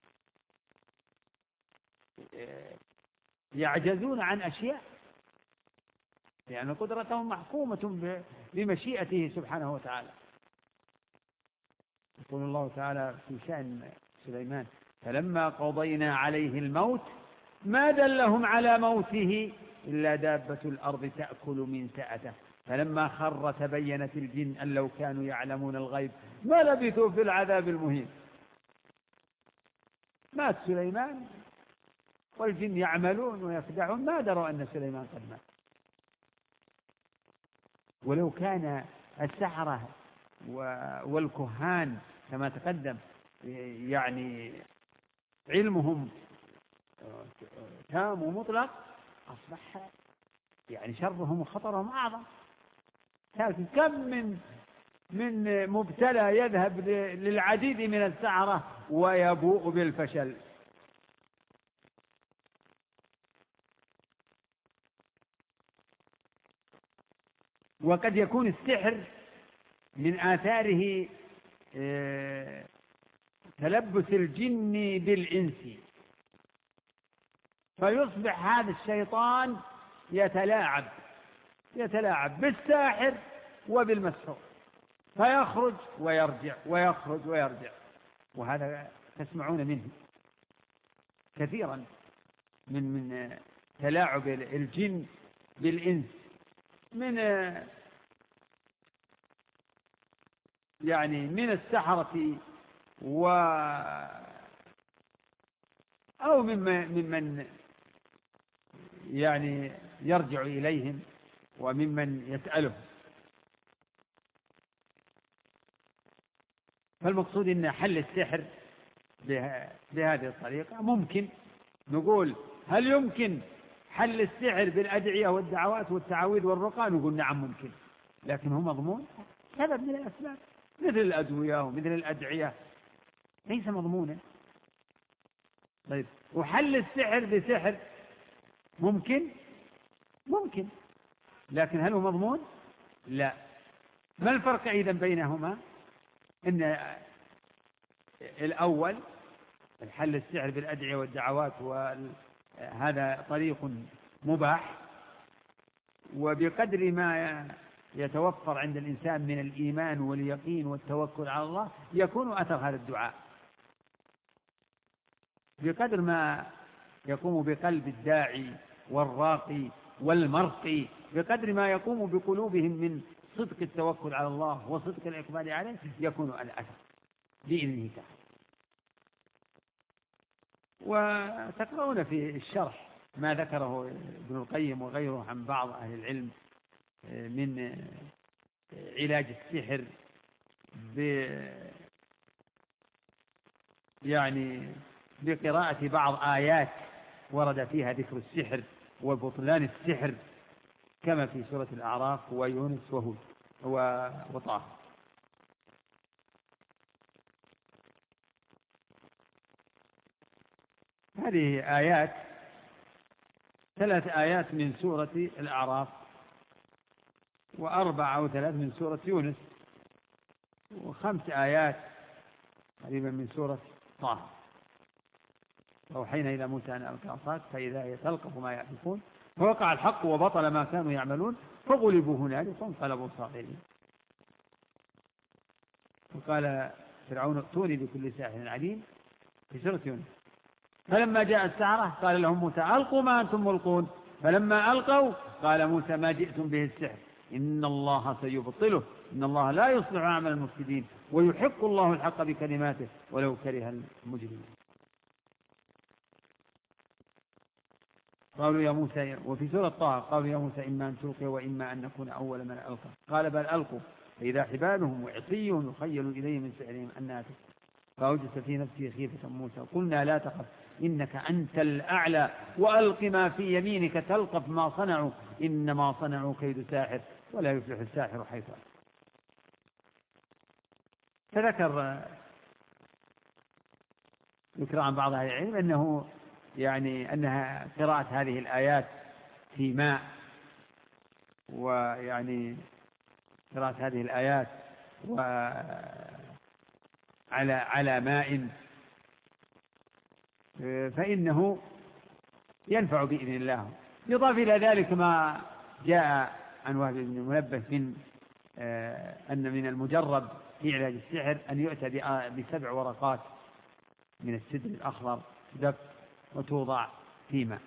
يعجزون عن أشياء، لأن قدرتهم محكومة بمشيئته سبحانه وتعالى. يقول الله تعالى في شأن سليمان: فلما قضينا عليه الموت ما دلهم على موته إلا دابة الأرض تأكل من سأته فلما خر تبينت الجن أن لو كانوا يعلمون الغيب ما لبثوا في العذاب المهين. مات سليمان والجن يعملون ويخدعون، ما دروا أن سليمان قد مات. ولو كان السحرة والكهان كما تقدم يعني علمهم تام ومطلق، أصبح يعني شرهم وخطرهم أعظم. لكن كم من مبتلى يذهب للعديد من السحرة ويبوء بالفشل. وقد يكون السحر من آثاره تلبس الجن بالإنس، فيصبح هذا الشيطان يتلاعب بالساحر وبالمسحور، فيخرج ويرجع ويخرج ويرجع. وهذا تسمعون منه كثيرا من تلاعب الجن بالإنس، من السحرة أو ممن يعني يرجع إليهم وممن يسألهم. فالمقصود أن حل السحر بهذه الطريقة ممكن. نقول هل يمكن حل السحر بالأدعية والدعوات والتعاويذ والرقى؟ نقول نعم ممكن، لكن هو مضمون؟ سبب من الأسباب مثل الأدوية ومثل الأدعية ليس مضمونا. طيب، وحل السحر بسحر ممكن، لكن هل هو مضمون؟ لا. ما الفرق إذن بينهما؟ إن الأول الحل السحر بالأدعية والدعوات وهذا طريق مباح، وبقدر ما يتوفر عند الإنسان من الإيمان واليقين والتوكل على الله يكون أثر هذا الدعاء، بقدر ما يقوم بقلب الداعي والراقي والمرقي، بقدر ما يقوم بقلوبهم من صدق التوكل على الله وصدق الإقبال عليه يكون الأثر بإذنه تعالى. وتقرؤون في الشرح ما ذكره ابن القيم وغيره عن بعض أهل العلم من علاج السحر بقراءة بعض آيات ورد فيها ذكر السحر وبطلان السحر، كما في سورة الأعراف ويونس وهود وطه. هذه آيات 3 آيات من سورة الأعراف، 4 أو 3 من سورة يونس، و5 آيات قريبا من سورة طه. أوحينا إلى موسى أن ألق عصاك فإذا هي تلقف ما يأفكون فوقع الحق وبطل ما كانوا يعملون فغلبوا هنالك فانقلبوا صاغرين. وقال فرعون ائتوني بكل ساحر عليم في سورة يونس. فلما جاء السحرة قال لهم موسى ألقوا ما أنتم ملقون، فلما ألقوا قال موسى ما جئتم به السحر إن الله سيبطله إن الله لا يصلح أعمال المفسدين ويحق الله الحق بكلماته ولو كره المجرمون. قالوا يا موسى، وفي سورة طه قالوا يا موسى إما أن تلقي وإما أن نكون أول من ألقى قال بل ألقوا فإذا حبالهم وعصيهم يخيل إليه من سحرهم أنها تسحر فأوجس في نفسه خيفة موسى قلنا لا تخف إنك أنت الأعلى وألق ما في يمينك تلقف ما صنعوا إنما صنعوا كيد ساحر ولا يفلح الساحر حيث أتى. فذكر عن بعض أهل العلم أنه أنها قراءة هذه الآيات في ماء، قراءة هذه الآيات على ماء فإنه ينفع بإذن الله. يضاف إلى ذلك ما جاء عن وهب بن منبه أن من المجرب في علاج السحر أن يؤتى ب7 ورقات من السدر الأخضر دق وتوضع في ماء.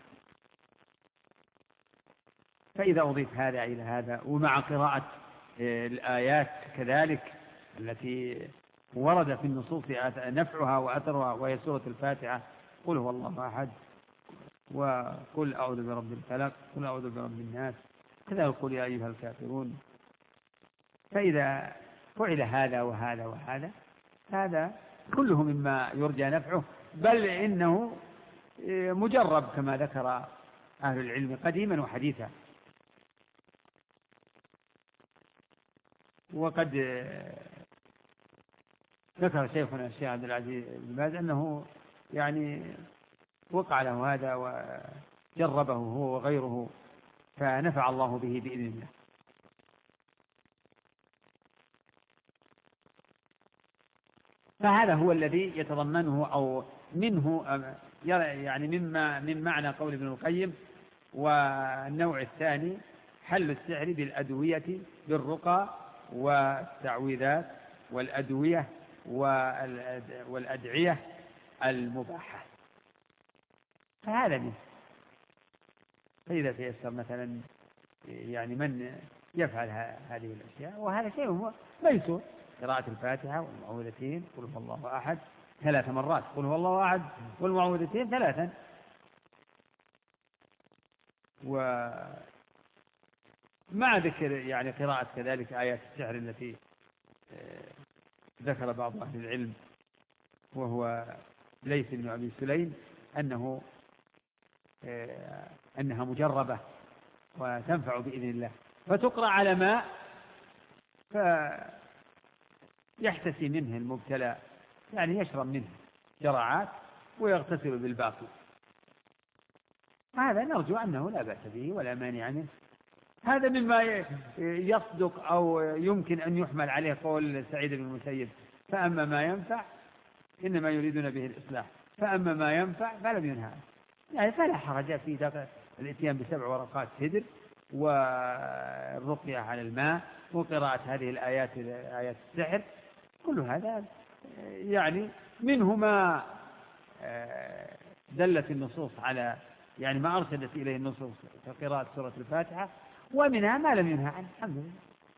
فإذا أضيف هذا إلى هذا ومع قراءة الآيات كذلك التي ورد في النصوص نفعها وأثرها، وهي سورة الفاتحة، قل هو الله أحد، وقل أعوذ برب الفلق، قل أعوذ برب الناس، كذلك قل يا أيها الكافرون. فإذا فعل هذا وهذا وهذا، هذا كله مما يرجى نفعه، بل إنه مجرب كما ذكر أهل العلم قديما وحديثا. وقد ذكر شيخنا الشيخ عبد العزيز بن باز أنه يعني وقع له هذا وجربه هو وغيره فنفع الله به بإذن الله. فهذا هو الذي يتضمنه أو منه يعني من معنى قول ابن القيم. والنوع الثاني حل السحر بالأدوية بالرقى والتعويذات والأدوية والأدعية المباحة. فهذا منه. فإذا تيسر مثلا يعني من يفعل هذه الأشياء، وهذا شيء ميسور، قراءة الفاتحة والمعوذتين قل هو الله أحد 3 مرات، قل هو الله أحد والمعوذتين 3، ومع ذكر يعني قراءة كذلك آيات السحر التي ذكر بعض أهل العلم وهو ليث بن أبي سليم أنها مجربة وتنفع بإذن الله، فتقرأ على ماء فيحتسي منه المبتلى، يعني يشرب منه جرعات ويغتسل بالباقي. هذا نرجو أنه لا بأس به ولا مانع منه. هذا مما يصدق أو يمكن أن يحمل عليه قول سعيد بن المسيب فأما ما ينفع إنما يريدون به الإصلاح، فأما ما ينفع فلم ينهى، يعني فلا حرج في الاتيان ب7 ورقات سدر والرقية على الماء وقراءة هذه الآيات آيات السحر. كل هذا يعني منه ما دلت النصوص على يعني ما أرشدت إليه النصوص كقراءة سورة الفاتحة، ومنها ما لم ينهى عنه. الحمد لله.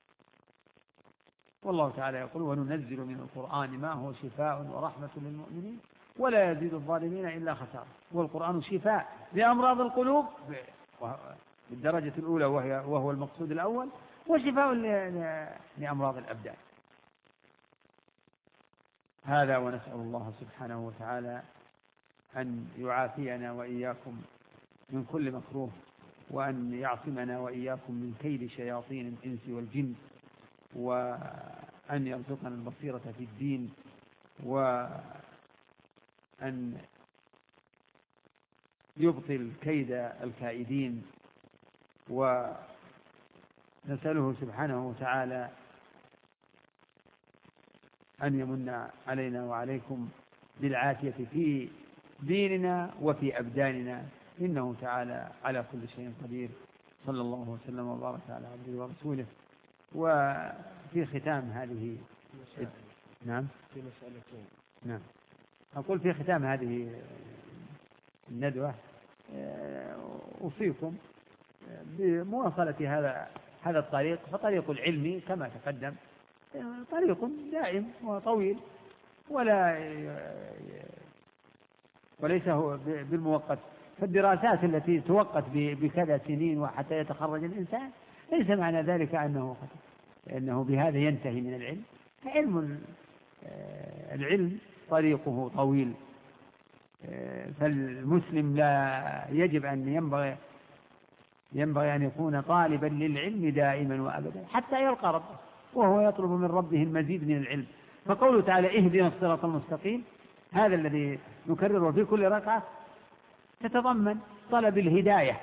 والله تعالى يقول وننزل من القرآن ما هو شفاء ورحمة للمؤمنين ولا يزيد الظالمين إلا خسارة. والقرآن شفاء لأمراض القلوب بالدرجة الأولى وهو المقصود الأول، وشفاء لأمراض الأبدان. هذا ونسأل الله سبحانه وتعالى أن يعافينا وإياكم من كل مكروه، وأن يعصمنا وإياكم من كيد شياطين الإنس والجن، وأن يرزقنا البصيرة في الدين، وأن يبطل كيد الكائدين. ونسأله سبحانه وتعالى أن يمن علينا وعليكم بالعافية في ديننا وفي أبداننا، إنه تعالى على كل شيء قدير. صلى الله وسلم وبارك على عبده ورسوله. وفي ختام هذه نعم في مسألتين. نعم أقول في ختام هذه الندوة أوصيكم بمواصلة هذا الطريق، فطريق العلم كما تقدم طريق دائم وطويل، وليس هو بالموقت. فالدراسات التي توقت بكذا سنين وحتى يتخرج الإنسان ليس معنى ذلك أنه بهذا ينتهي من العلم. العلم طريقه طويل، فالمسلم لا يجب أن ينبغي أن يكون طالبا للعلم دائما وأبدا حتى يلقى ربه وهو يطلب من ربه المزيد من العلم. فقوله تعالى اهدنا الصراط المستقيم، هذا الذي نكرره في كل ركعة تتضمن طلب الهداية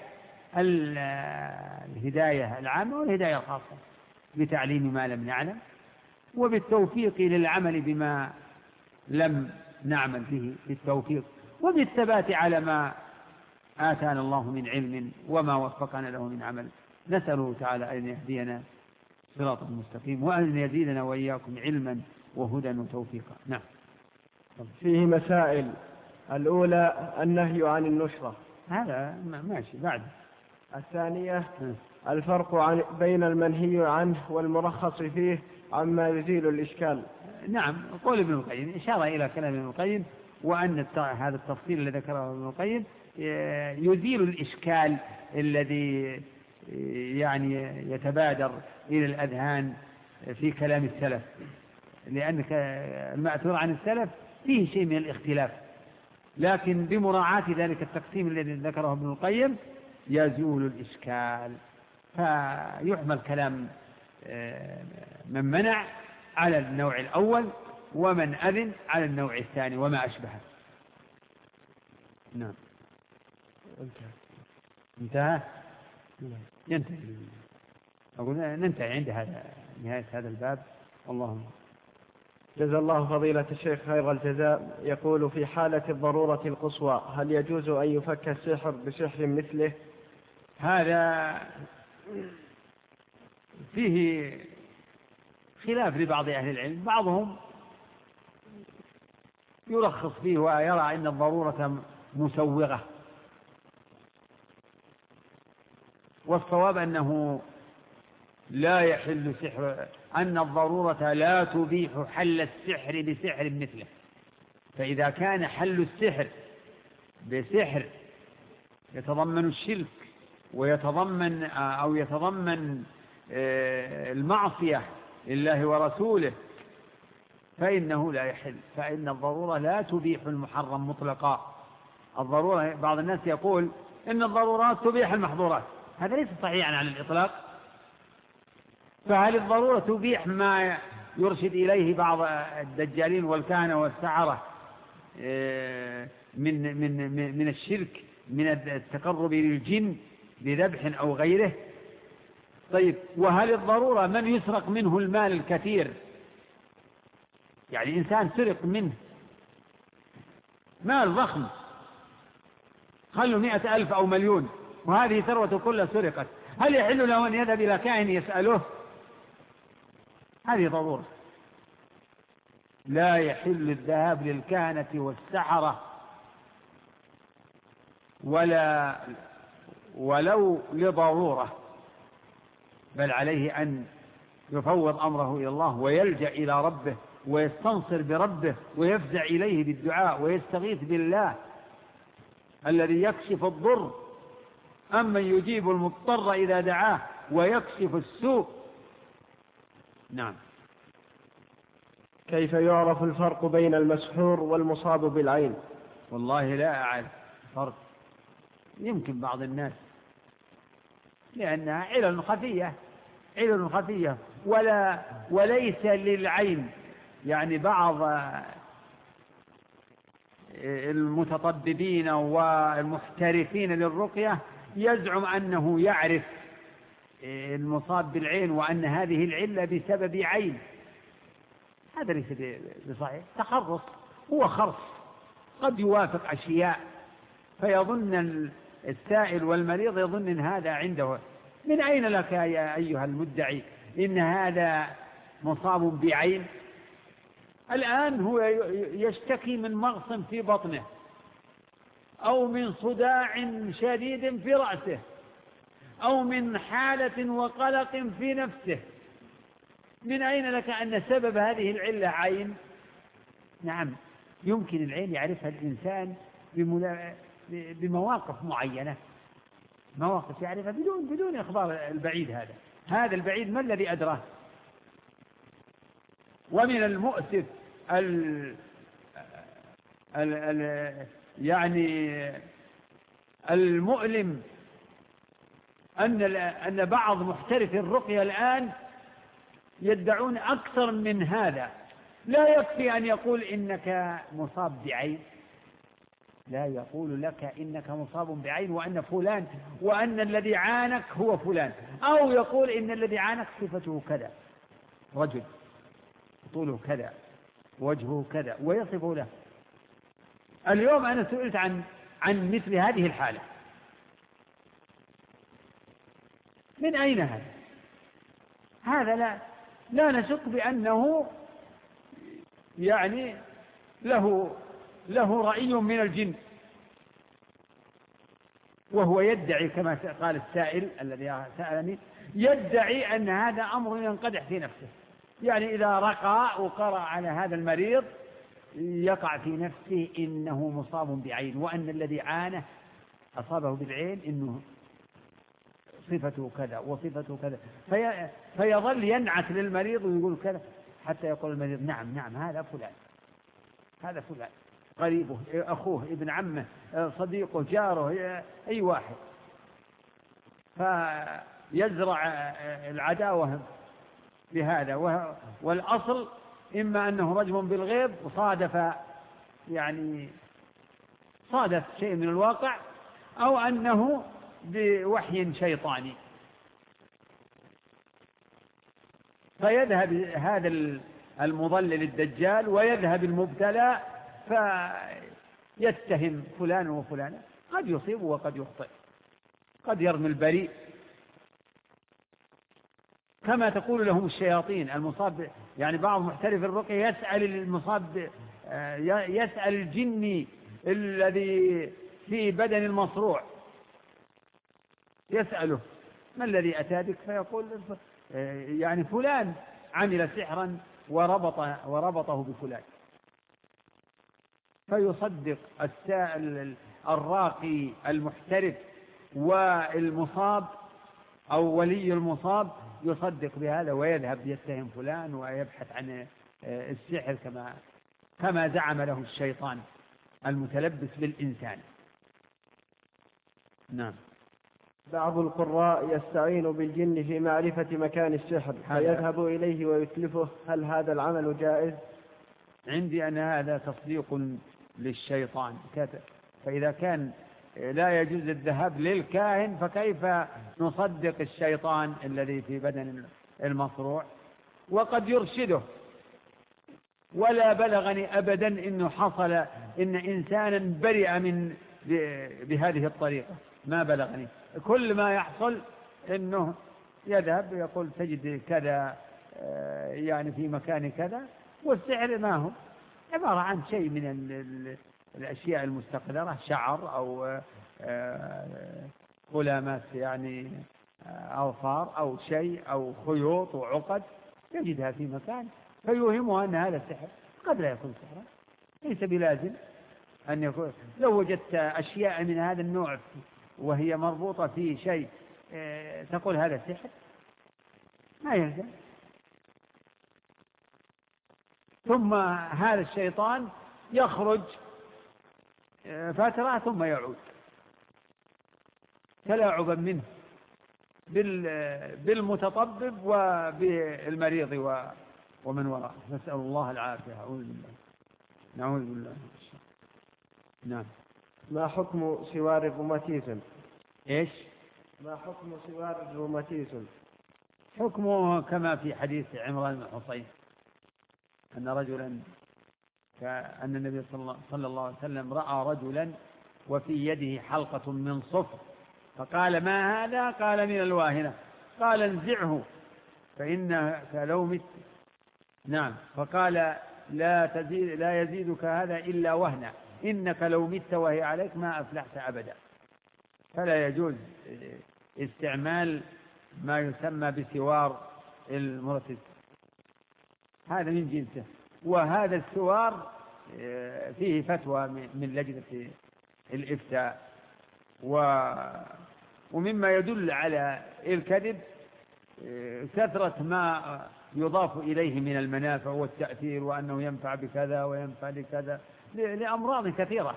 العامة والهداية الخاصة، بتعليم ما لم نعلم وبالتوفيق للعمل بما لم نعمل به، بالتوفيق وبالثبات على ما آتانا الله من علم وما وفقنا له من عمل. نسأله تعالى أن يهدينا صراطا مستقيم، وأن يزيدنا وإياكم علما وهدى وتوفيقا. نعم. فيه مسائل. الأولى النهي عن النشرة، هذا ماشي. بعد الثانية الفرق بين المنهي عنه والمرخص فيه عما يزيل الإشكال. نعم. قول ابن القيم إشارة إلى كلام ابن القيم، وأن هذا التفصيل الذي ذكره ابن القيم يزيل الإشكال الذي يعني يتبادر إلى الأذهان في كلام السلف، لأن المأثور عن السلف فيه شيء من الاختلاف، لكن بمراعاة ذلك التقسيم الذي ذكره ابن القيم يزول الإشكال، فيحمل كلام من منع على النوع الأول، ومن أذن على النوع الثاني وما أشبهه. نعم. انتهى. ينتهي. أقول ننتهي عند هذا نهاية هذا الباب. اللهم جزا الله فضيلة الشيخ خير الجزاء. يقول: في حالة الضرورة القصوى هل يجوز أن يفك السحر بسحر مثله؟ هذا فيه خلاف لبعض أهل العلم، بعضهم يرخص فيه ويرى أن الضرورة مسوغة، والصواب أنه لا يحل سحر، أن الضرورة لا تبيح حل السحر بسحر مثله. فإذا كان حل السحر بسحر يتضمن الشرك ويتضمن أو يتضمن المعصية لله ورسوله فإنه لا يحل، فإن الضرورة لا تبيح المحرم مطلقا. الضرورة بعض الناس يقول إن الضرورات تبيح المحظورات، هذا ليس صحيحا على الإطلاق. فهل الضرورة تبيح ما يرشد إليه بعض الدجالين والكهنة والسحرة من الشرك، من التقرب للجن بذبح أو غيره؟ طيب، وهل الضرورة من يسرق منه المال الكثير، يعني إنسان سرق منه مال ضخم، خلوا 100,000 أو مليون، وهذه ثروة كلها سرقت، هل يحل له أن يذهب إلى كاهن يسأله؟ هذه ضرورة. لا يحل الذهاب للكهنة والسحرة ولو لضرورة، بل عليه أن يفوض أمره إلى الله ويلجأ إلى ربه ويستنصر بربه ويفزع إليه بالدعاء ويستغيث بالله الذي يكشف الضر، أما يجيب المضطر إذا دعاه ويكشف السوء. نعم. كيف يعرف الفرق بين المسحور والمصاب بالعين؟ والله لا أعرف فرق، يمكن بعض الناس، لأنها علل خفية وليس للعين. يعني بعض المتطببين والمحترفين للرقية يزعم أنه يعرف المصاب بالعين وأن هذه العلة بسبب عين، هذا ليس بصحيح. تخرص هو خرص قد يوافق أشياء، فيظن السائل والمريض يظن إن هذا عنده. من أين لك يا أيها المدعي إن هذا مصاب بعين؟ الآن هو يشتكي من مغص في بطنه أو من صداع شديد في رأسه أو من حالة وقلق في نفسه، من أين لك أن سبب هذه العلة عين؟ نعم، يمكن العين يعرفها الإنسان بمواقف معينة، مواقف يعرفها بدون إخبار البعيد. هذا البعيد ما الذي أدراه؟ ومن المؤسف يعني المؤلم أن بعض محترفي الرقية الآن يدعون أكثر من هذا. لا يكفي أن يقول إنك مصاب بعين، لا يقول لك إنك مصاب بعين وأن فلان وأن الذي عانك هو فلان، أو يقول إن الذي عانك صفته كذا، رجل طوله كذا وجهه كذا ويصفه له. اليوم أنا سئلت عن مثل هذه الحالة، من أين هذا؟ لا نشك بأنه يعني له رأي من الجن، وهو يدعي كما قال السائل الذي سألني، يدعي أن هذا أمر ينقدح في نفسه، يعني إذا رقى وقرأ على هذا المريض يقع في نفسه إنه مصاب بعين، وأن الذي عانه أصابه بالعين إنه صفته كذا وصفته كذا، فيظل ينعت للمريض ويقول كذا، حتى يقول المريض نعم نعم هذا فلان، هذا فلان، قريبه، أخوه، ابن عمه، صديقه، جاره، أي واحد، فيزرع العداوة بهذا. والأصل إما أنه رجم بالغيب وصادف شيء من الواقع، أو أنه بوحي شيطاني. فيذهب هذا المضلل الدجال ويذهب المبتلى فيتهم فلان وفلان، قد يصيب وقد يخطئ، قد يرمي البريء، كما تقول لهم الشياطين المصاب. يعني بعض محترف الرقية يسأل المصاب، يسأل الجني الذي في بدن المصروع، يسأله ما الذي أتى بك؟ فيقول يعني فلان عمل سحرا وربطه بفلان، فيصدق السائل الراقي المحترف والمصاب أو ولي المصاب يصدق بهذا ويذهب يتهم فلان ويبحث عن السحر كما زعم له الشيطان المتلبس بالإنسان. نعم. بعض القراء يستعين بالجن في معرفة مكان السحر فيذهب إليه ويتلفه، هل هذا العمل جائز؟ عندي أن هذا تصديق للشيطان، فإذا كان لا يجوز الذهاب للكاهن فكيف نصدق الشيطان الذي في بدن المصروع؟ وقد يرشده. ولا بلغني أبدا إنه حصل إن إنسانا برئ بهذه الطريقة، ما بلغني. كل ما يحصل إنه يذهب يقول تجد كذا يعني في مكان كذا، والسحر ما هو عبارة عن شيء من الأشياء المستقذرة، شعر أو غلامات يعني أوفار أو شيء أو خيوط وعقد يجدها في مكان فيوهمها أن هذا سحر، قد لا يكون سحرا، ليس بلازم أن يكون. لو وجدت أشياء من هذا النوع وهي مربوطة في شيء تقول هذا سحر، ما يلزم. ثم هذا الشيطان يخرج فترة ثم يعود تلاعبا منه بالمتطبب وبالمريض ومن وراءه، نسأل الله العافية. نعوذ بالله. نعم. ما حكم سوار الروماتيزم؟ إيش؟ ما حكم سوار الروماتيزم؟ حكمه كما في حديث عمران بن حصين أن رجلا كأن النبي صلى الله عليه وسلم رأى رجلا وفي يده حلقة من صفر، فقال ما هذا؟ قال من الواهنة. قال انزعه فإنك لو مت. نعم. فقال لا يزيدك هذا إلا وهنا، إنك لو مت وهي عليك ما أفلحت أبدا. فلا يجوز استعمال ما يسمى بسوار المرتد، هذا من جنسه. وهذا السوار فيه فتوى من لجنة الإفتاء، ومما يدل على الكذب كثرة ما يضاف إليه من المنافع والتأثير، وأنه ينفع بكذا وينفع بكذا لأمراض كثيرة.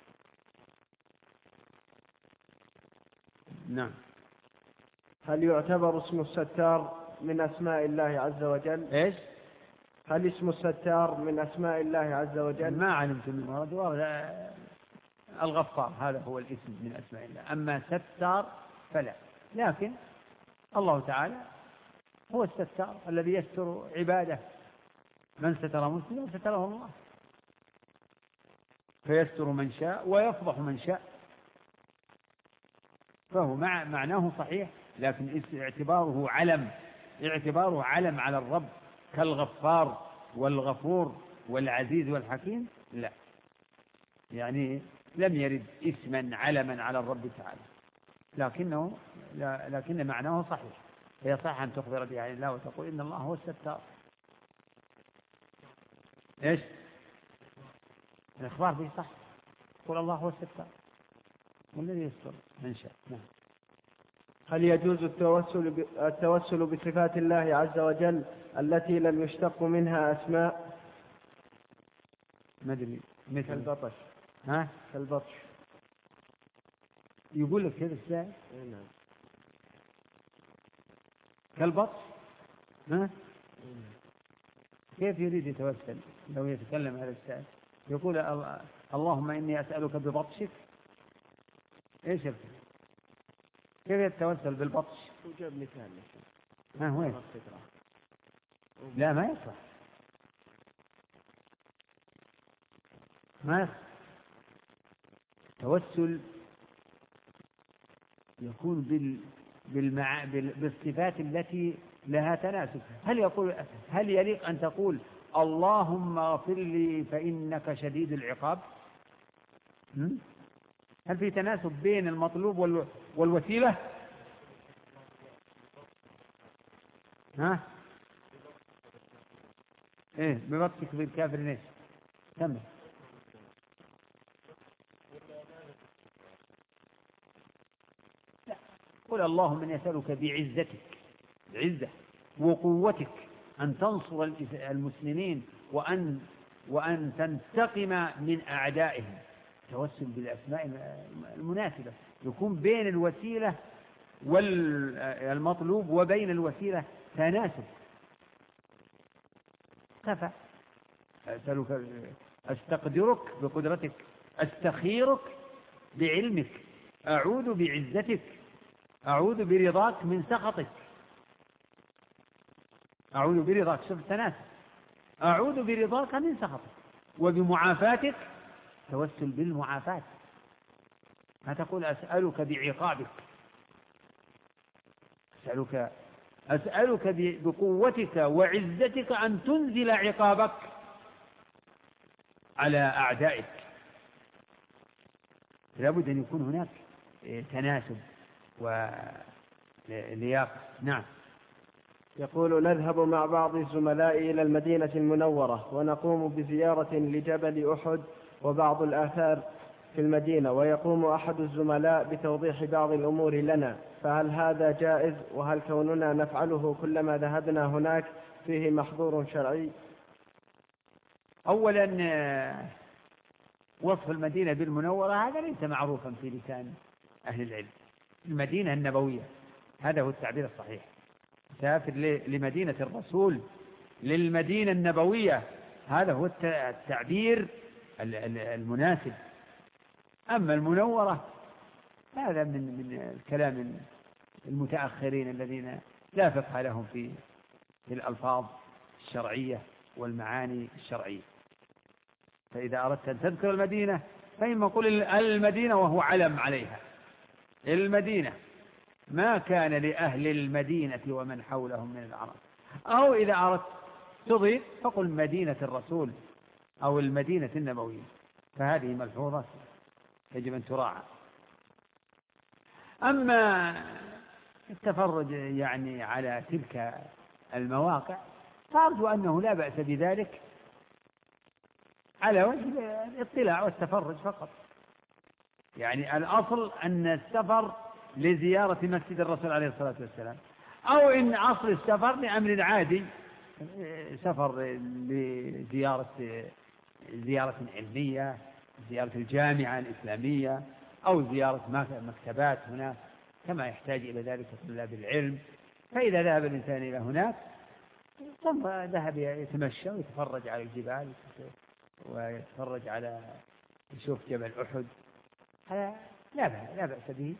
نعم. هل يعتبر اسم الستار من أسماء الله عز وجل؟ إيش؟ هل اسم الستار من أسماء الله عز وجل؟ ما علمت من مرض. الغفار هذا هو الاسم من أسماء الله، أما ستار فلا. لكن الله تعالى هو الستار الذي يستر عباده، من ستر مسلما ستره الله، فيستر من شاء ويفضح من شاء، فهو معناه صحيح، لكن اعتباره علم على الرب، كالغفار والغفور والعزيز والحكيم لا، يعني لم يرد اسما علما على الرب تعالى، لكن معناه صحيح، هي صح أن تخبر به عن الله وتقول إن الله هو الستار. إيش الإخبار به صح، قل الله هو الستار والذي يستر من شاء. نعم. هل يجوز التوسل بصفات الله عز وجل التي لم يشتق منها أسماء؟ ما أدري، مثل البطش. ها؟ البطش. يقول لك كذا السائل. نعم. كالبطش. ها؟ كيف يريد يتوسل لو يتكلم هذا السائل؟ يقول اللهم إني أسألك ببطشك. إيش الفكرة؟ كيف يتوسل بالبطش؟ وجاب مثال. ما هو؟ لا ما يصح، ما يصح. التوسل يكون بالصفات التي لها تناسب. هل يليق أن تقول اللهم اغفر لي فإنك شديد العقاب؟ هل في تناسب بين المطلوب والوسيلة؟ ها؟ ايه ببطشك بالكافر ليش؟ كمل. لا، قل اللهم إني أسألك بعزتك، العزة وقوتك أن تنصر المسلمين وأن تنتقم من أعدائهم. توسل بالأسماء المناسبة، يكون بين الوسيلة والمطلوب وبين الوسيلة تناسب. كفى. أسألك، أستقدرك بقدرتك، أستخيرك بعلمك، أعوذ بعزتك، أعوذ برضاك من سخطك. أعوذ برضاك، شوف التناسب، أعوذ برضاك من سخطك وبمعافاتك. توسل بالمعافاة، ما تقول أسألك بعقابك. أسألك بقوتك وعزتك أن تنزل عقابك على أعدائك. لابد أن يكون هناك تناسب ولياقة. نعم. يقول نذهب مع بعض الزملاء إلى المدينة المنورة ونقوم بزيارة لجبل أحد وبعض الآثار في المدينة، ويقوم أحد الزملاء بتوضيح بعض الأمور لنا، فهل هذا جائز؟ وهل كوننا نفعله كلما ذهبنا هناك فيه محظور شرعي؟ أولا وصف المدينة بالمنورة هذا ليس معروفا في لسان أهل العلم. المدينة النبوية هذا هو التعبير الصحيح. سافر لمدينة الرسول، للمدينة النبوية، هذا هو التعبير المناسب. أما المنورة هذا من الكلام المتأخرين الذين لا فقه لهم في الألفاظ الشرعية والمعاني الشرعية. فإذا أردت أن تذكر المدينة فإما قل المدينة وهو علم عليها، المدينة، ما كان لأهل المدينة ومن حولهم من العرب. أو إذا أردت تضيف فقل مدينة الرسول أو المدينة النبوية. فهذه ملحوظة يجب أن تراعى. أما التفرج يعني على تلك المواقع فأرجو أنه لا بأس بذلك على وجه الاطلاع والتفرج فقط. يعني الأصل أن السفر لزيارة مسجد الرسول عليه الصلاة والسلام، أو إن أصل السفر لأمر عادي، سفر زيارة علمية، زيارة الجامعة الإسلامية، أو زيارة مكتبات هناك كما يحتاج إلى ذلك طلاب العلم. فإذا ذهب الإنسان إلى هناك ثم ذهب يتمشى ويتفرج على الجبال ويتفرج على يشوف جبل أحد، هذا لا بأس به.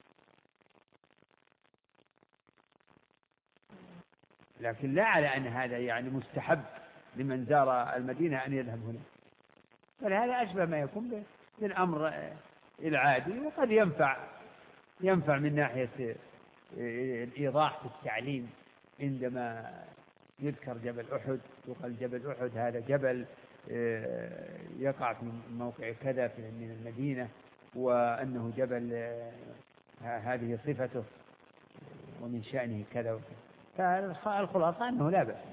لكن لا على أن هذا يعني مستحب لمن زار المدينة أن يذهب هنا، فهذا أشبه ما يكون بالأمر العادي، وقد ينفع من ناحية الإيضاح في التعليم. عندما يذكر جبل أحد يقال جبل أحد هذا جبل يقع في موقع كذا من المدينة، وأنه جبل هذه صفته ومن شأنه كذا وكذا، فالخلاصة أنه لا بأس.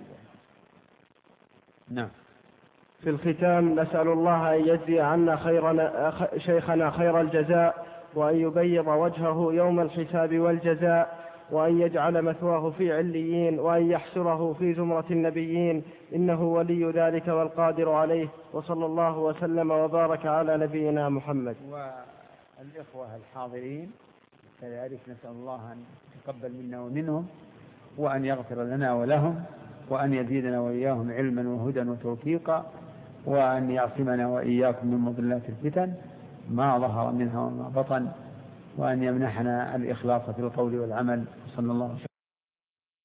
نعم. في الختام نسأل الله أن يجزي عنا شيخنا خير الجزاء، وأن يبيض وجهه يوم الحساب والجزاء، وأن يجعل مثواه في عليين، وأن يحشره في زمرة النبيين، إنه ولي ذلك والقادر عليه. وصلى الله وسلم وبارك على نبينا محمد. والإخوة الحاضرين كذلك نسأل الله أن يتقبل منا ومنهم، وأن يغفر لنا ولهم، وأن يزيدنا وإياهم علما وهدى وتوفيقا، وأن يعصمنا وإياكم من مضلات الفتن ما ظهر منها وما بطن، وأن يمنحنا الإخلاص في القول والعمل. صلى الله عليه وسلم.